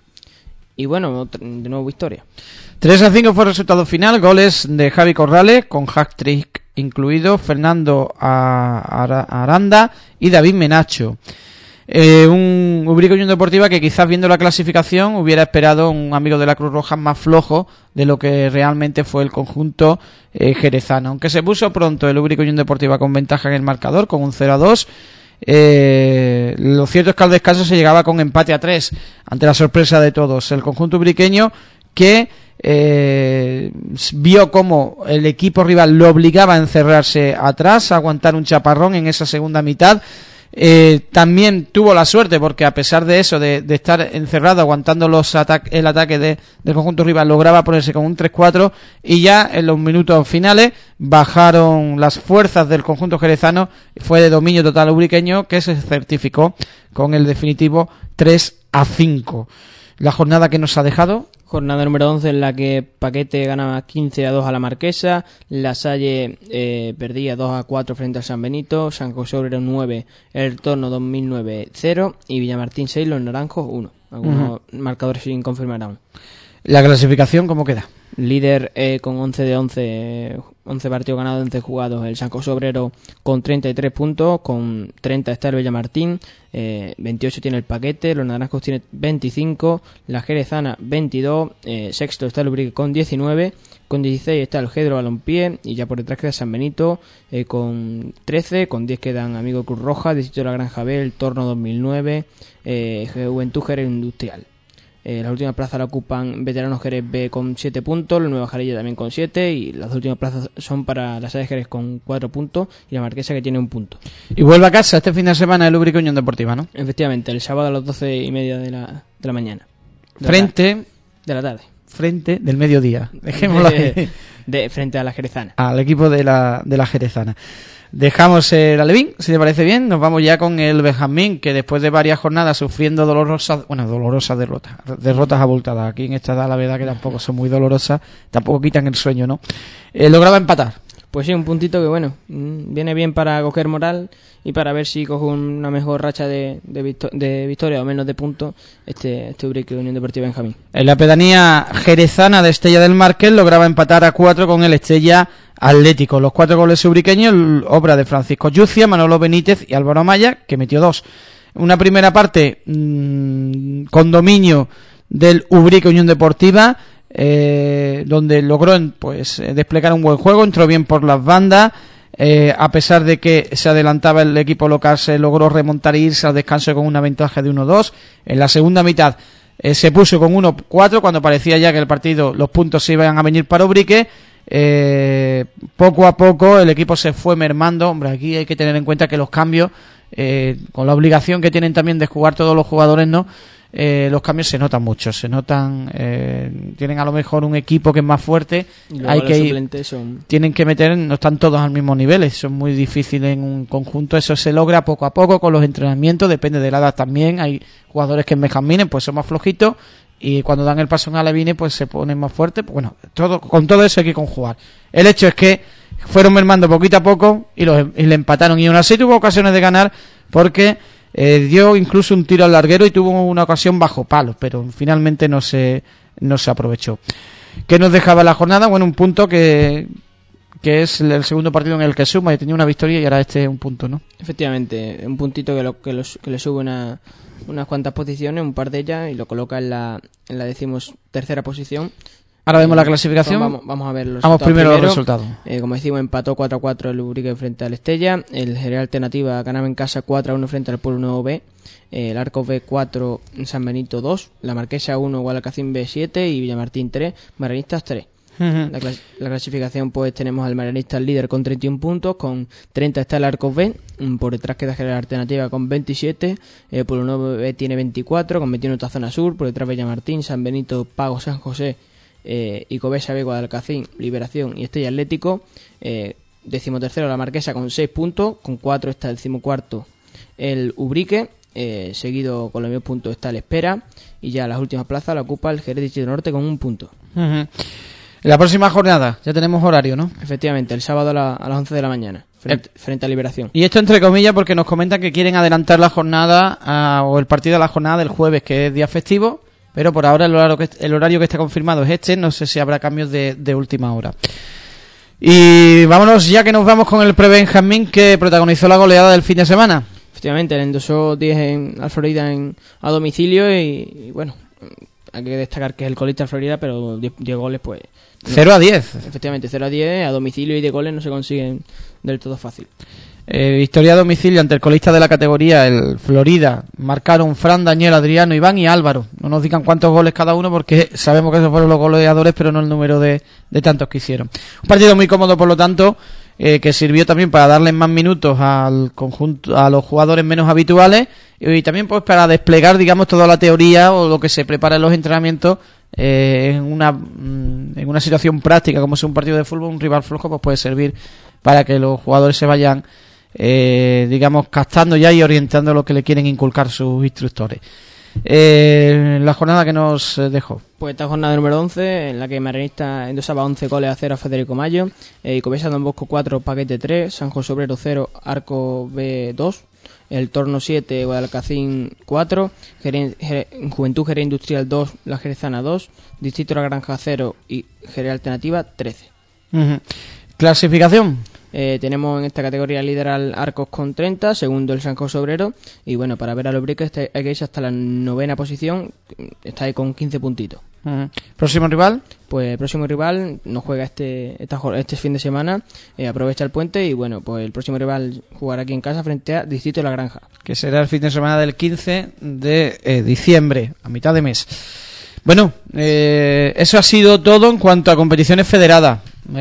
y bueno, de nuevo victoria. 3-5 fue el resultado final, goles de Javi Corrales, con hat-trick incluido, Fernando Aranda y David Menacho. Un Ubrique Unión Deportiva que quizás, viendo la clasificación, hubiera esperado un Amigo de la Cruz Roja más flojo de lo que realmente fue el conjunto jerezano, aunque se puso pronto el Ubrique Unión Deportiva con ventaja en el marcador, con un 0-2. Lo cierto es que al descanso se llegaba con empate a 3, ante la sorpresa de todos. El conjunto ubriqueño que vio como el equipo rival lo obligaba a encerrarse atrás, a aguantar un chaparrón en esa segunda mitad. También tuvo la suerte, porque a pesar de eso, de estar encerrado aguantando el ataque del conjunto rival, lograba ponerse con un 3-4, y ya en los minutos finales bajaron las fuerzas del conjunto jerezano. Fue de dominio total ubriqueño, que se certificó con el definitivo 3-5. La jornada que nos ha dejado: jornada número 11, en la que Paquete ganaba 15-2 a la Marquesa, La Salle perdía 2-4 frente al San Benito, San José Obrero 9, El Torno 2009 0 y Villamartín 6, Los Naranjos 1. Algunos marcadores sin confirmar aún. ¿La clasificación cómo queda? Líder con 11 de 11 partidos ganados, 11 jugados, el San José Obrero con 33 puntos, con 30 está el Villamartín, 28 tiene el Paquete, los Naranjos tiene 25, la Jerezana 22, sexto está el Ubrique con 19, con 16 está el Gedro Balompié, y ya por detrás queda San Benito con 13, con 10 quedan Amigo Cruz Roja, Distrito de la Granja B, El Torno 2009, Juventud Jerez Industrial. La última plaza la ocupan Veteranos Jerez B con 7 puntos, la Nueva Jarilla también con 7, y las últimas plazas son para la Salle Jerez con 4 puntos y la Marquesa, que tiene 1 punto. Y vuelve a casa este fin de semana el Ubrique Unión Deportiva, ¿no? Efectivamente, el sábado a las 12:30 de la mañana. De la tarde. Frente del mediodía. Dejémoslo ahí. Frente a la Jerezana. Al equipo de la Jerezana. Dejamos el Alevín, si te parece bien. Nos vamos ya con el Benjamín, que después de varias jornadas sufriendo dolorosas derrotas abultadas. Aquí en esta edad, la verdad que tampoco son muy dolorosas, tampoco quitan el sueño, ¿no? Lograba empatar. Pues sí, un puntito que bueno, viene bien para coger moral y para ver si coge una mejor racha de victoria o menos de puntos este Ubrique Unión Deportiva Benjamín. En la pedanía jerezana de Estella del Marqués lograba empatar a 4 con el Estella Atlético. Los 4 goles ubriqueños, obra de Francisco Yucia, Manolo Benítez y Álvaro Amaya, que metió 2. Una primera parte con dominio del Ubrique Unión Deportiva, donde logró desplegar un buen juego, entró bien por las bandas, A pesar de que se adelantaba el equipo local, se logró remontar e irse al descanso con una ventaja de 1-2. En la segunda mitad se puso con 1-4 cuando parecía ya que el partido, los puntos se iban a venir para Ubrique. Poco a poco el equipo se fue mermando. Hombre, aquí hay que tener en cuenta que los cambios, con la obligación que tienen también de jugar todos los jugadores, ¿no? Los cambios se notan mucho, tienen a lo mejor un equipo que es más fuerte, tienen que meter, no están todos al mismo nivel, eso es muy difícil en un conjunto, eso se logra poco a poco con los entrenamientos, depende de la edad también, hay jugadores que en Benjamines pues son más flojitos y cuando dan el paso en Alevines pues se ponen más fuertes, bueno, con todo eso hay que conjugar. El hecho es que fueron mermando poquito a poco y le empataron, y aún así tuvo ocasiones de ganar porque dio incluso un tiro al larguero y tuvo una ocasión bajo palos, pero finalmente no se aprovechó. ¿Qué nos dejaba la jornada? Bueno, un punto que es el segundo partido en el que suma, y tenía una victoria y ahora un punto, ¿no? Efectivamente, un puntito que le sube unas cuantas posiciones, un par de ellas, y lo coloca en la 13ª posición. Ahora vemos la clasificación. Vamos a ver los resultados. Primero los resultados. Como decimos, empató 4-4 el Ubrique frente al Estella. El General Alternativa ganaba en casa 4-1 frente al Pueblo Nuevo B. El Arcos B 4, San Benito 2. La Marquesa 1, Guadalcacín B 7 y Villamartín 3, Marianistas 3. Uh-huh. La clasificación, pues tenemos al Marianistas líder con 31 puntos. Con 30 está el Arcos B. Por detrás queda General Alternativa con 27. Pueblo Nuevo B tiene 24, con 21 está Zona Sur. Por detrás Villamartín, San Benito, Pago, San José, Icobesa B, Guadalcacín, Liberación y Estella Atlético. 13º la Marquesa con 6 puntos, con 4 está el 14º el Ubrique, seguido con los mismos puntos está el Espera, y ya las últimas plazas la ocupa el Jerez Distrito Norte con 1 punto. Uh-huh. La próxima jornada, ya tenemos horario, ¿no? Efectivamente, el sábado a las 11 de la mañana, frente a Liberación. Y esto entre comillas porque nos comentan que quieren adelantar la jornada o el partido de la jornada del jueves, que es día festivo. Pero por ahora el horario que está confirmado es no sé si habrá cambios de última hora. Y vámonos ya que nos vamos con el Pre-Benjamín que protagonizó la goleada del fin de semana. Efectivamente, le endosó 10 al Florida a domicilio y bueno, hay que destacar que es el colista al Florida, pero 10 goles pues... 0-10. Efectivamente, 0-10 a domicilio y de goles no se consiguen del todo fácil. Victoria a domicilio ante el colista de la categoría, el Florida. Marcaron Fran, Daniel, Adriano, Iván y Álvaro. No nos digan cuántos goles cada uno porque sabemos que esos fueron los goleadores, pero no el número de tantos que hicieron. Un partido muy cómodo, por lo tanto, que sirvió también para darles más minutos al conjunto, a los jugadores menos habituales, y también pues para desplegar, digamos, toda la teoría o lo que se prepara en los entrenamientos en una situación práctica, como es un partido de fútbol. Un rival flojo pues puede servir para que los jugadores se vayan digamos captando ya y orientando lo que le quieren inculcar sus instructores. La jornada que nos dejó, pues esta jornada número 11 en la que Marianista endosaba 11 goles a 0 a Federico Mayo, Icobesa Don Bosco 4, Paquete 3, San José Obrero 0, Arco B 2, el Torno 7, Guadalcacín 4, Juventud Jerez Industrial 2, La Jerezana 2, Distrito La Granja 0 y Jerez Alternativa 13. Uh-huh. Clasificación. Tenemos en esta categoría líder al Arcos con 30, segundo el San José Obrero, y bueno, para ver a los Ubrique hay que irse hasta la 9ª posición, está ahí con 15 puntitos. Uh-huh. ¿Próximo rival? Pues el próximo rival no juega este fin de semana, aprovecha el puente y bueno, pues el próximo rival jugará aquí en casa frente a Distrito de La Granja. Que será el fin de semana del 15 de diciembre, a mitad de mes. Bueno, eso ha sido todo en cuanto a competiciones federadas.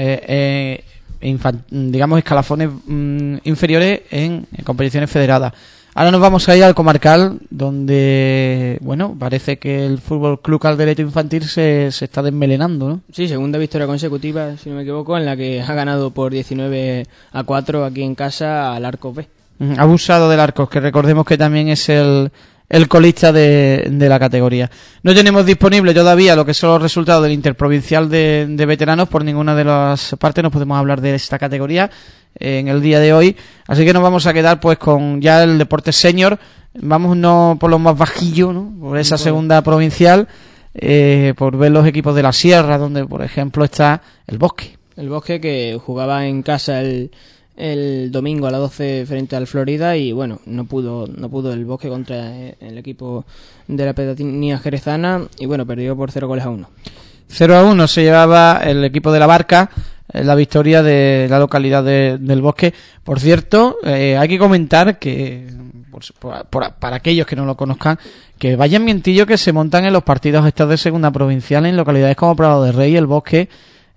Digamos escalafones inferiores en competiciones federadas. Ahora nos vamos a ir al comarcal, donde bueno, parece que el Fútbol Club Caldereta Infantil se está desmelenando, ¿no? Sí, segunda victoria consecutiva, si no me equivoco, en la que ha ganado por 19-4 aquí en casa al Arcos B. Abusado del Arcos, que recordemos que también es el colista de la categoría. No tenemos disponible todavía lo que son los resultados del interprovincial de veteranos. Por ninguna de las partes nos podemos hablar de esta categoría en el día de hoy, así que nos vamos a quedar pues con ya el deporte senior. Vamos no por los más bajillos, ¿no? Por esa segunda provincial, por ver los equipos de la Sierra, donde por ejemplo está el Bosque que jugaba en casa el domingo a las 12 frente al Florida y bueno, no pudo el Bosque contra el equipo de la pedanía jerezana y bueno, perdió por 0-1. 0-1 se llevaba el equipo de la Barca la victoria de la localidad del Bosque. Por cierto, hay que comentar que, para aquellos que no lo conozcan, que vaya ambientillo que se montan en los partidos estos de segunda provincial en localidades como Prado de Rey, El Bosque.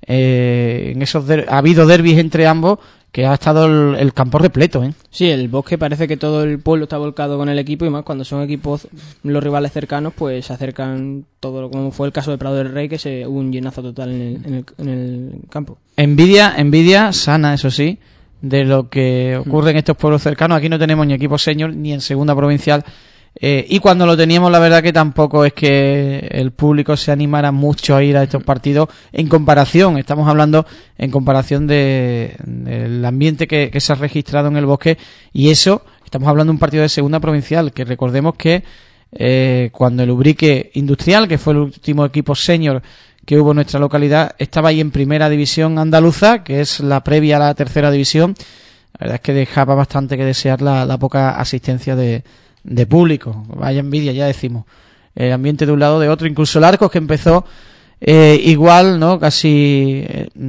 En esos ha habido derbis entre ambos, que ha estado el campo repleto, ¿eh? Sí, el Bosque parece que todo el pueblo está volcado con el equipo, y más cuando son equipos, los rivales cercanos, pues se acercan todo, como fue el caso de Prado del Rey, que hubo un llenazo total en el campo. Envidia sana, eso sí, de lo que ocurre en estos pueblos cercanos. Aquí no tenemos ni equipo senior ni en segunda provincial. Y cuando lo teníamos, la verdad que tampoco es que el público se animara mucho a ir a estos partidos estamos hablando en comparación del ambiente que se ha registrado en el Bosque, y eso, estamos hablando de un partido de segunda provincial, que recordemos que cuando el Ubrique Industrial, que fue el último equipo senior que hubo en nuestra localidad, estaba ahí en primera división andaluza, que es la previa a la tercera división, la verdad es que dejaba bastante que desear la poca asistencia de público. Vaya envidia, ya decimos, el ambiente de un lado de otro. Incluso el Arcos, que empezó igual, ¿no? Casi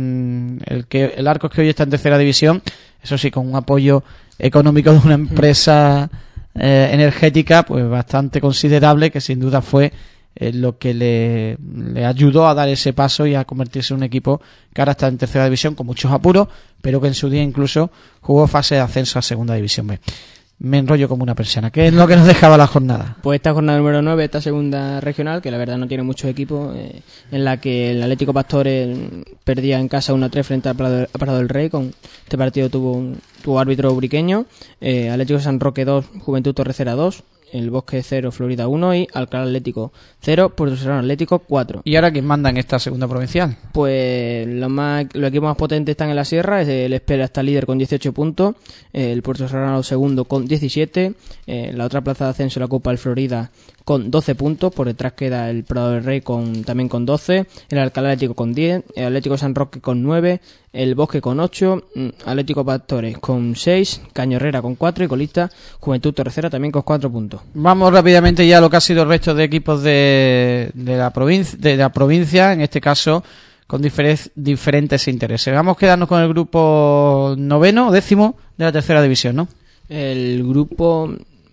el Arcos que hoy está en tercera división, eso sí, con un apoyo económico de una empresa energética pues bastante considerable, que sin duda fue lo que le ayudó a dar ese paso y a convertirse en un equipo que ahora está en tercera división con muchos apuros, pero que en su día incluso jugó fase de ascenso a segunda división B. Me enrollo como una persiana. ¿Qué es lo que nos dejaba la jornada? Pues esta jornada número 9, esta segunda regional, que la verdad no tiene muchos equipos, en la que el Atlético Pastores perdía en casa 1-3 frente a Prado del Rey. Con este partido tuvo árbitro ubriqueño. Atlético San Roque 2, Juventud Torrecera 2, el Bosque 0, Florida 1 y Alcalá Atlético 0, Puerto Serrano Atlético 4. ¿Y ahora quién manda en esta segunda provincial? Pues los equipos más potentes están en la Sierra. El Espera está líder con 18 puntos, el Puerto Serrano segundo con 17, la otra plaza de ascenso la Copa el Florida con 12 puntos, por detrás queda el Prado del Rey también con 12, el Alcalá Atlético con 10, el Atlético San Roque con 9, el Bosque con 8, Atlético Pastores con 6, Caño Herrera con 4 y colista Juventud Torrecera también con 4 puntos. Vamos rápidamente ya a lo que ha sido el resto de equipos de la provincia, en este caso con diferentes intereses. Vamos a quedarnos con el grupo décimo de la tercera división, ¿no? El grupo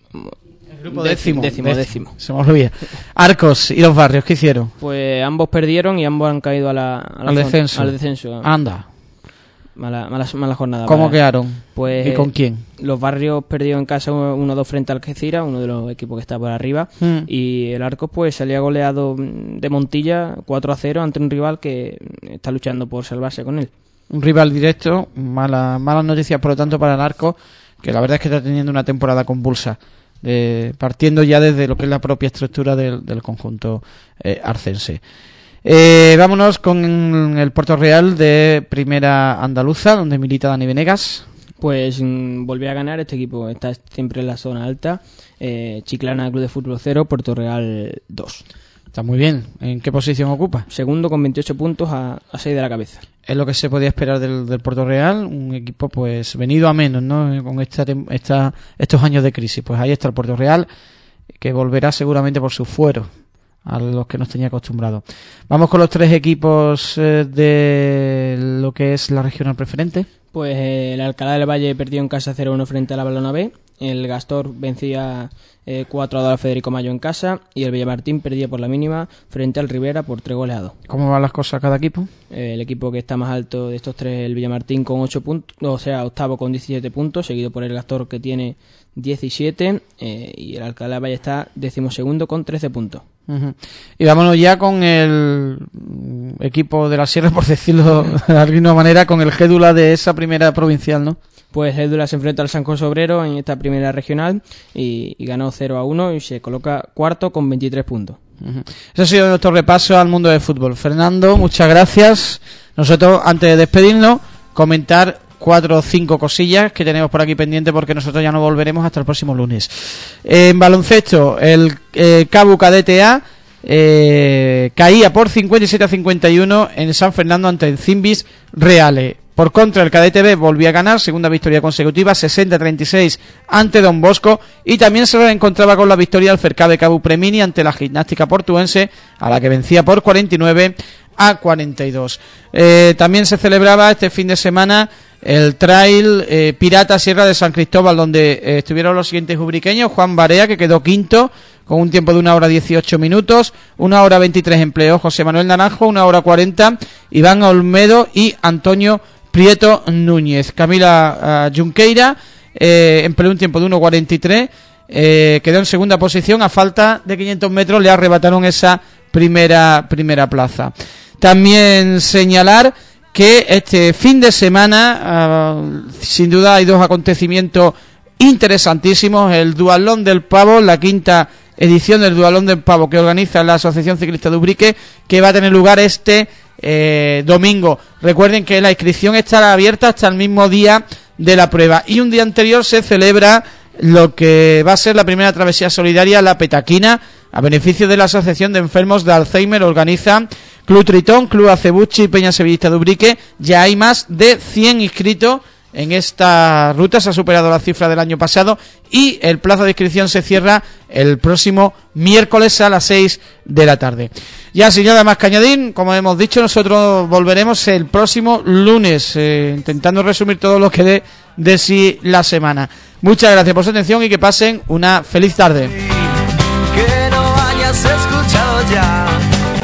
décimo. Se me olvida. Arcos y los Barrios, ¿qué hicieron? Pues ambos perdieron y ambos han caído al descenso. Anda. Mala jornada. ¿Cómo quedaron? Pues, ¿y con quién? Los Barrios perdieron en casa 1-2 frente al Algeciras, uno de los equipos que está por arriba. Y el Arcos pues salía goleado de Montilla 4-0 ante un rival que está luchando por salvarse con él. Un rival directo, malas noticias por lo tanto para el Arcos, que la verdad es que está teniendo una temporada convulsa, partiendo ya desde lo que es la propia estructura del conjunto arcense. Vámonos con el Puerto Real de Primera Andaluza, donde milita Dani Venegas. Pues volvió a ganar, este equipo está siempre en la zona alta. Chiclana Club de Fútbol 0, Puerto Real 2. Está muy bien. ¿En qué posición ocupa? Segundo con 28 puntos a 6 de la cabeza. Es lo que se podía esperar del Puerto Real, un equipo pues venido a menos, ¿no? Con estos años de crisis. Pues ahí está el Puerto Real, que volverá seguramente por su fuero a los que nos tenía acostumbrados. Vamos con los tres equipos de lo que es la regional preferente. Pues el Alcalá del Valle perdió en casa 0-1 frente a la Balona B. El Gastor vencía 4-2 a Federico Mayo en casa. Y el Villamartín perdía por la mínima frente al Rivera por 3 goles a 2. ¿Cómo van las cosas cada equipo? El equipo que está más alto de estos tres, el Villamartín, con 8 puntos, o sea, octavo con 17 puntos, seguido por el Gastor, que tiene 17, y el Alcalá del Valle está 12º con 13 puntos. Y vámonos ya con el equipo de la Sierra, por decirlo de alguna manera, con el Gédula de esa primera provincial, ¿no? Pues Gédula se enfrenta al San José Obrero en esta primera regional y ganó 0-1 y se coloca cuarto con 23 puntos. Ese ha sido nuestro repaso al mundo del fútbol. Fernando, muchas gracias. Nosotros, antes de despedirnos, comentar 4 o 5 cosillas que tenemos por aquí pendiente, porque nosotros ya no volveremos hasta el próximo lunes. En baloncesto, el Cabu Cadete A caía por 57-51 en San Fernando ante el Cimbis Reale. Por contra, el Cadete B volvía a ganar, segunda victoria consecutiva, 60-36 ante Don Bosco, y también se encontraba con la victoria del Fercabe Cabu Premini ante la Gimnástica Portuense, a la que vencía por 49 a 42. También se celebraba este fin de semana el Trail Pirata Sierra de San Cristóbal, donde estuvieron los siguientes ubriqueños: Juan Barea, que quedó quinto con un tiempo de 1 hora 18 minutos, 1 hora 23 empleó José Manuel Naranjo, 1 hora 40 Iván Olmedo y Antonio Prieto Núñez. Camila Junqueira empleó un tiempo de 1.43, quedó en segunda posición. A falta de 500 metros le arrebataron esa primera plaza. También señalar que este fin de semana sin duda hay dos acontecimientos interesantísimos: el Duatlón del Pavo, la quinta edición del Duatlón del Pavo que organiza la Asociación Ciclista de Ubrique, que va a tener lugar este domingo. Recuerden que la inscripción estará abierta hasta el mismo día de la prueba, y un día anterior se celebra lo que va a ser la primera travesía solidaria, la Petaquina, a beneficio de la Asociación de Enfermos de Alzheimer. Organiza Club Tritón, Club Acebuchi y Peña Sevillista de Ubrique. Ya hay más de 100 inscritos en esta ruta, se ha superado la cifra del año pasado, y el plazo de inscripción se cierra el próximo miércoles a las 6 de la tarde. Ya sin nada más que añadir, como hemos dicho, nosotros volveremos el próximo lunes, intentando resumir todo lo que dé de sí la semana. Muchas gracias por su atención y que pasen una feliz tarde. Que no hayas escuchado ya